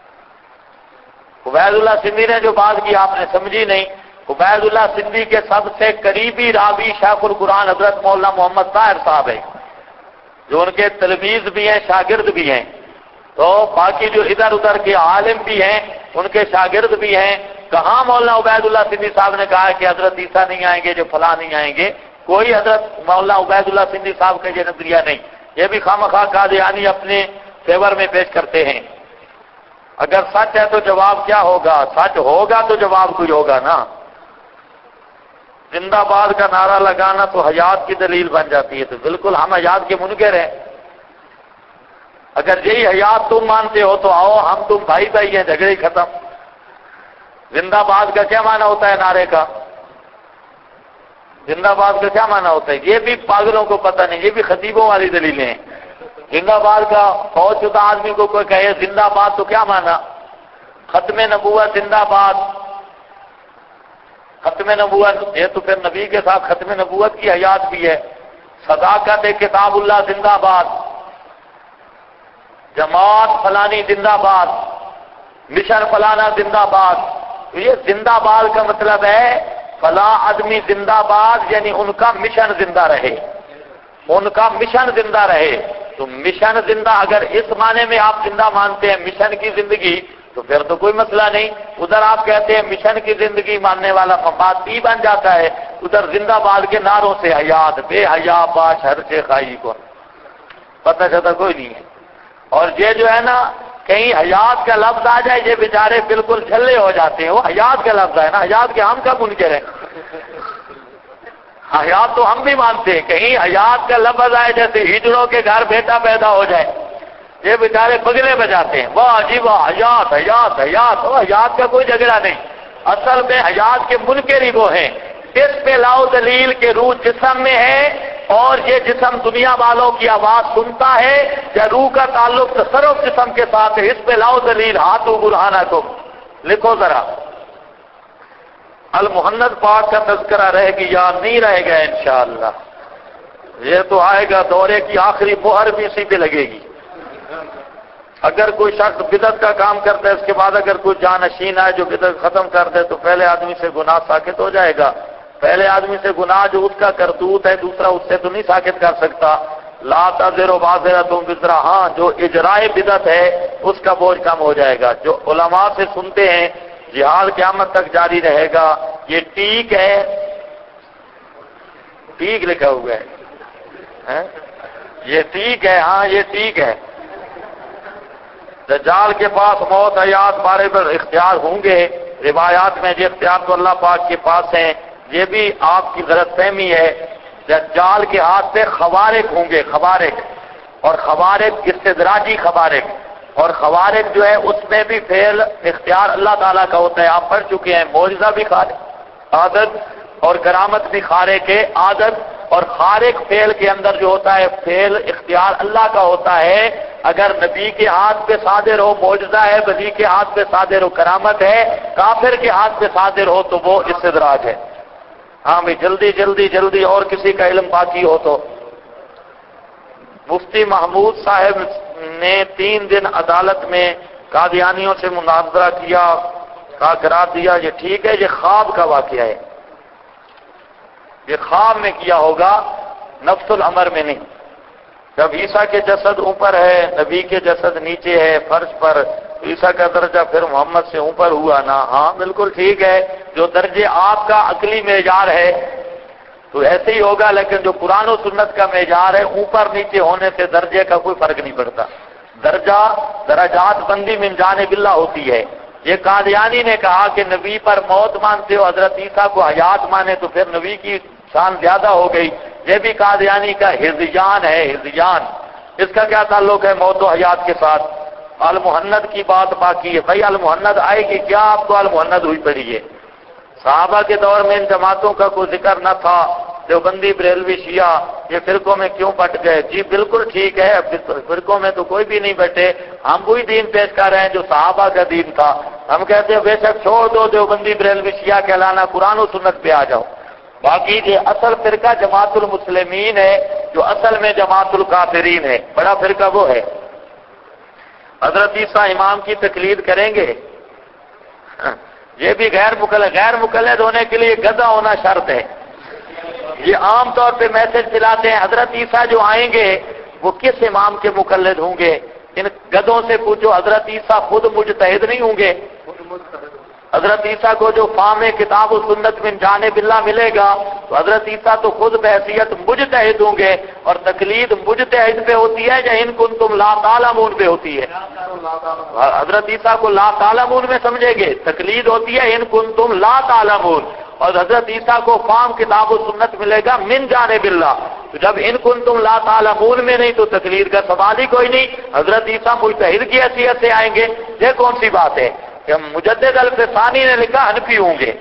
عبید اللہ سندھی نے جو بات کی آپ نے سمجھی نہیں۔ عبید اللہ سندھی کے سب سے قریبی راوی شیخ القرآن حضرت مولانا محمد طاہر صاحب ہیں، جو ان کے تلمیذ بھی ہیں، شاگرد بھی ہیں، تو باقی جو ادھر ادھر کے عالم بھی ہیں ان کے شاگرد بھی ہیں۔ کہاں مولانا عبید اللہ سندھی صاحب نے کہا کہ حضرت عیسیٰ نہیں آئیں گے، جو فلاں نہیں آئیں گے؟ کوئی حضرت مولانا عبید اللہ سندھی صاحب کا یہ نظریہ نہیں۔ یہ بھی خواہ قادیانی اپنے فیور میں پیش کرتے ہیں۔ اگر سچ ہے تو جواب کیا ہوگا؟ سچ ہوگا تو جواب کوئی ہوگا نا۔ زندہ باد کا نعرہ لگانا تو حیات کی دلیل بن جاتی ہے، تو بالکل ہم حیات کے منکر ہیں۔ اگر یہی حیات تم مانتے ہو تو آؤ، ہم تم بھائی بھائی ہیں، جھگڑے ہی ختم۔ زندہ باد کا کیا معنی ہوتا ہے نعرے کا؟ زندہ باد کا کیا معنی ہوتا ہے؟ یہ بھی پاگلوں کو پتہ نہیں، یہ بھی خطیبوں والی دلیلیں ہیں۔ زندہ باد کا فوج شدہ آدمی کو کوئی کہے زندہ باد تو کیا معنی؟ ختم نبوت زندہ باد، ختم نبوت، یہ تو پھر نبی کے ساتھ ختم نبوت کی حیات بھی ہے۔ صداقت کتاب اللہ زندہ باد، جماعت فلانی زندہ باد، مشن فلانا زندہ باد۔ تو یہ زندہ باد کا مطلب ہے فلاں آدمی زندہ باد، یعنی ان کا مشن زندہ رہے، ان کا مشن زندہ رہے۔ تو مشن زندہ، اگر اس معنی میں آپ زندہ مانتے ہیں مشن کی زندگی، تو پھر تو کوئی مسئلہ نہیں۔ ادھر آپ کہتے ہیں مشن کی زندگی ماننے والا مفاد بھی بن جاتا ہے، ادھر زندہ باد کے نعروں سے حیات بے حیا باش ہر سے خائی کو پتہ چلتا کوئی نہیں ہے۔ اور یہ جو ہے نا، کہیں حیات کا لفظ آ جائے یہ بیچارے بالکل جھلے ہو جاتے ہیں۔ وہ حیات کا لفظ ہے نا، حیات کے ہم کب منکر ہیں؟ حیات تو ہم بھی مانتے ہیں، کہیں حیات کا لفظ آئے جیسے ہجڑوں کے گھر بیٹا پیدا ہو جائے، یہ بیچارے بگلے بجاتے ہیں، واہ جی واہ حیات حیات حیات۔ وہ حیات کا کوئی جھگڑا نہیں، اصل میں حیات کے منکر ہی وہ ہیں۔ اس پہ لاؤ دلیل کے روح جسم میں ہے، اور یہ جسم دنیا والوں کی آواز سنتا ہے، یا روح کا تعلق تصرف جسم کے ساتھ ہے؟ اس پہ لاؤ دلیل، ہاتھو برہانکم، لکھو ذرا۔ المحنت پاک کا تذکرہ رہے گی یا نہیں رہے گا انشاءاللہ؟ یہ تو آئے گا، دورے کی آخری مہر بھی اسی پہ لگے گی۔ اگر کوئی شخص بدعت کا کام کرتا ہے، اس کے بعد اگر کوئی جانشین آئے جو بدعت ختم کر دے، تو پہلے آدمی سے گناہ ساکت ہو جائے گا۔ پہلے آدمی سے گناہ جو اس کا کرتوت ہے، دوسرا اس سے تو نہیں ساکت کر سکتا۔ لا تزر وازرۃ وزر، ہاں جو اجرائے بدعت ہے اس کا بوجھ کم ہو جائے گا۔ جو علماء سے سنتے ہیں جہاد قیامت تک جاری رہے گا، یہ ٹھیک ہے، ٹھیک لکھا ہوا ہے، یہ ٹھیک ہے، ہاں یہ ٹھیک ہے۔ دجال کے پاس موت حیات بارے پر اختیار ہوں گے، روایات میں یہ اختیار تو اللہ پاک کے پاس ہیں۔ یہ بھی آپ کی غلط فہمی ہے، دجال کے ہاتھ پہ خوارق ہوں گے، خوارق، اور خوارق استدراجی خوارق، اور خوارق جو ہے اس میں بھی فعل اختیار اللہ تعالیٰ کا ہوتا ہے، آپ پڑھ چکے ہیں۔ معجزہ بھی خارق عادت اور کرامت بھی خارق عادت، اور خارق فعل کے اندر جو ہوتا ہے فعل اختیار اللہ کا ہوتا ہے۔ اگر نبی کے ہاتھ پہ صادر ہو معجزہ ہے، ولی کے ہاتھ پہ صادر ہو کرامت ہے، کافر کے ہاتھ پہ صادر ہو تو وہ استدراج ہے۔ ہاں بھی جلدی جلدی جلدی، اور کسی کا علم باقی ہو تو۔ مفتی محمود صاحب نے 3 دن عدالت میں قادیانیوں سے مناظرہ کیا، کا قرار دیا، یہ ٹھیک ہے؟ یہ خواب کا واقعہ ہے، یہ خواب میں کیا ہوگا، نفس الامر میں نہیں۔ جب عیسیٰ کے جسد اوپر ہے، نبی کے جسد نیچے ہے فرش پر، عیسیٰ کا درجہ پھر محمد سے اوپر ہوا نا؟ ہاں بالکل ٹھیک ہے، جو درجے آپ کا عقلی معیار ہے تو ایسے ہی ہوگا، لیکن جو قرآن و سنت کا معیار ہے اوپر نیچے ہونے سے درجے کا کوئی فرق نہیں پڑتا۔ درجہ درجات بندی من جانب اللہ ہوتی ہے۔ یہ قادیانی نے کہا کہ نبی پر موت مانتے ہو، حضرت عیسیٰ کو حیات مانے تو پھر نبی کی شان زیادہ ہو گئی۔ یہ بھی قادیانی کا ہذیان ہے، ہذیان۔ اس کا کیا تعلق ہے موت و حیات کے ساتھ؟ المحنت کی بات باقی ہے۔ بھائی المحنت آئے گی کیا؟ آپ کو المحنت ہوئی پڑی ہے۔ صحابہ کے دور میں ان جماعتوں کا کوئی ذکر نہ تھا، دیوبندی بریلوی شیعہ یہ فرقوں میں کیوں بٹ گئے؟ جی بالکل ٹھیک ہے، فرقوں میں تو کوئی بھی نہیں بٹے، ہم وہی دین پیش کر رہے ہیں جو صحابہ کا دین تھا۔ ہم کہتے ہیں بے شک چھوڑ دو دیوبندی بریلوی شیعہ کہلانا، قرآن و سنت پہ آ جاؤ۔ باقی یہ اصل فرقہ جماعت المسلمین ہے، جو اصل میں جماعت الکافرین ہے، بڑا فرقہ وہ ہے۔ حضرت عیسیٰ امام کی تقلید کریں گے؟ یہ بھی غیر مقلد ہونے کے لیے گدھا ہونا شرط ہے۔ یہ عام طور پہ میسج دلاتے ہیں حضرت عیسیٰ جو آئیں گے وہ کس امام کے مقلد ہوں گے؟ ان گدھوں سے پوچھو، حضرت عیسیٰ خود مجتہد نہیں ہوں گے؟ حضرت عیسیٰ کو جو فہم کتاب و سنت من جانب اللہ ملے گا تو حضرت عیسیٰ تو خود بحیثیت مجتہد ہوں گے، اور تقلید مجتہد پہ ہوتی ہے یا ان کنتم لا تعلمون پہ ہوتی ہے؟ حضرت عیسیٰ کو لا تعلمون میں سمجھیں گے، تقلید ہوتی ہے ان کنتم لا تعلمون، اور حضرت عیسیٰ کو فام کتاب و سنت ملے گا من جانب اللہ، تو جب ان کنتم لا تعلمون میں نہیں تو تقلید کا سوال ہی کوئی نہیں، حضرت عیسیٰ مجتہد کی حیثیت سے آئیں گے۔ یہ کون سی بات ہے کہ مجدد الفسانی نے لکھا حنفی ہوں گے،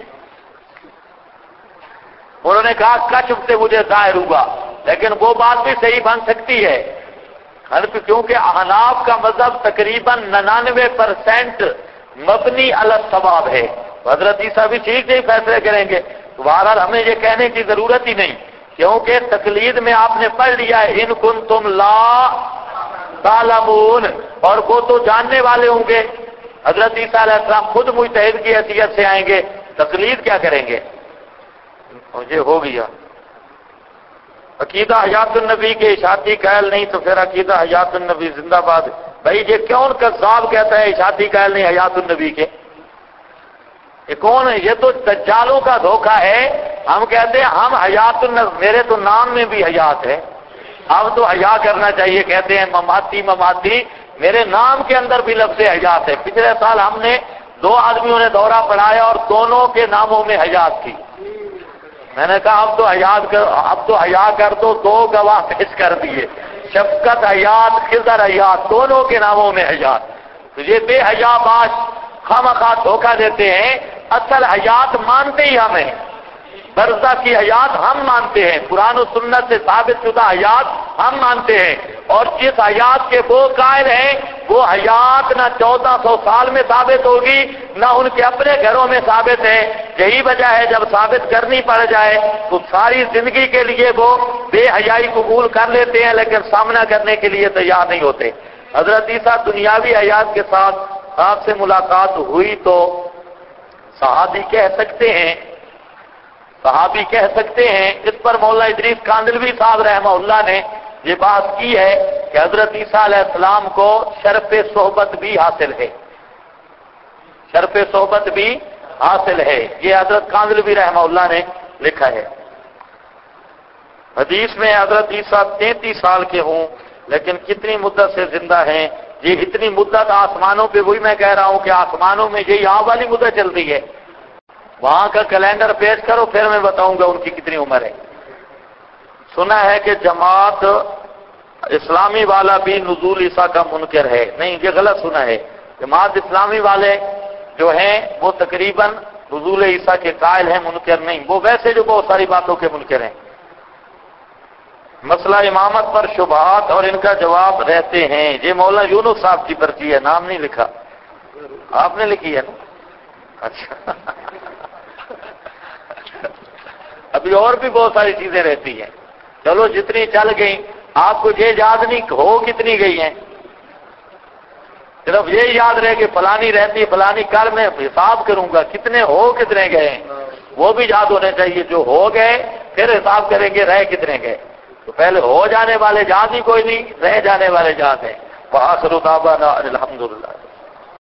انہوں نے کہا کشف سے مجھے ظاہر ہوا، لیکن وہ بات بھی صحیح بن سکتی ہے حنفی، کیونکہ احناف کا مذہب تقریباً 99% مبنی علی الصواب ہے، حضرت عیسیٰ بھی ٹھیک نہیں فیصلے کریں گے، بہرحال ہمیں یہ کہنے کی ضرورت ہی نہیں، کیونکہ تقلید میں آپ نے پڑھ لیا ہے ان کنتم لا تعلمون، اور وہ تو جاننے والے ہوں گے، حضرت عیسیٰ علیہ السلام خود مجتہد کی حیثیت سے آئیں گے، تقلید کیا کریں گے؟ مجھے ہو گیا عقیدہ حیات النبی کے اشاعتی قائل نہیں تو پھر عقیدہ حیات النبی زندہ باد۔ بھائی یہ کون کذاب کہتا ہے اشاعتی قائل نہیں حیات النبی کے؟ یہ کون ہے؟ یہ تو دجالوں کا دھوکہ ہے۔ ہم کہتے ہیں ہم حیات النبی، میرے تو نام میں بھی حیات ہے، اب تو حیا کرنا چاہیے، کہتے ہیں مماتی مماتی، میرے نام کے اندر بھی لفظ حیات ہے۔ پچھلے سال ہم نے 2 آدمیوں نے دورہ پڑھایا اور دونوں کے ناموں میں حیات تھی، میں نے کہا اب تو حیا کر دو، 2 گواہ پیش کر دیے، شفقت حیات، خضر حیات، دونوں کے ناموں میں حیات۔ تو یہ بے حیا باش خواہ دھوکہ دیتے ہیں، اصل حیات مانتے ہی ہمیں، برزہ کی حیات ہم مانتے ہیں، قرآن و سنت سے ثابت شدہ حیات ہم مانتے ہیں، اور جس حیات کے وہ قائل ہیں وہ حیات نہ 1400 سال میں ثابت ہوگی نہ ان کے اپنے گھروں میں ثابت ہے۔ یہی وجہ ہے جب ثابت کرنی پڑ جائے تو ساری زندگی کے لیے وہ بے حیائی قبول کر لیتے ہیں، لیکن سامنا کرنے کے لیے تیار نہیں ہوتے۔ حضرت عیسیٰ دنیاوی حیات کے ساتھ آپ سے ملاقات ہوئی تو صحابی کہہ سکتے ہیں، صحابی کہہ سکتے ہیں، اس پر مولانا ادریس کاندلوی صاحب رحمہ اللہ نے یہ بات کی ہے کہ حضرت عیسیٰ علیہ السلام کو شرف صحبت بھی حاصل ہے، شرف صحبت بھی حاصل ہے، یہ حضرت کاندلوی رحمہ اللہ نے لکھا ہے۔ حدیث میں حضرت عیسیٰ 33 سال کے ہوں لیکن کتنی مدت سے زندہ ہیں؟ یہ اتنی مدت آسمانوں پہ، وہی میں کہہ رہا ہوں کہ آسمانوں میں یہ یہاں والی مدت چل رہی ہے، وہاں کا کیلنڈر پیش کرو پھر میں بتاؤں گا ان کی کتنی عمر ہے۔ سنا ہے کہ جماعت اسلامی والا بھی نزول عیسیٰ کا منکر ہے، نہیں یہ غلط سنا ہے، جماعت اسلامی والے جو ہیں وہ تقریباً نزول عیسیٰ کے قائل ہیں، منکر نہیں، وہ ویسے جو بہت ساری باتوں کے منکر ہیں۔ مسئلہ امامت پر شبہات اور ان کا جواب رہتے ہیں، یہ مولانا یونس صاحب کی پرچی ہے، نام نہیں لکھا، آپ نے لکھی ہے نا؟ اچھا ابھی اور بھی بہت ساری چیزیں رہتی ہیں، چلو جتنی چل گئی، آپ کو یہ یاد نہیں ہو کتنی گئی ہیں، صرف یہ یاد رہے کہ فلانی رہتی، فلانی کل میں حساب کروں گا کتنے ہو کتنے گئے، وہ بھی یاد ہونے چاہیے، جو ہو گئے پھر حساب کریں گے رہ کتنے گئے، تو پہلے ہو جانے والے یاد ہی کوئی نہیں، رہ جانے والے یاد ہیں۔ وآخر دعوانا الحمدللہ۔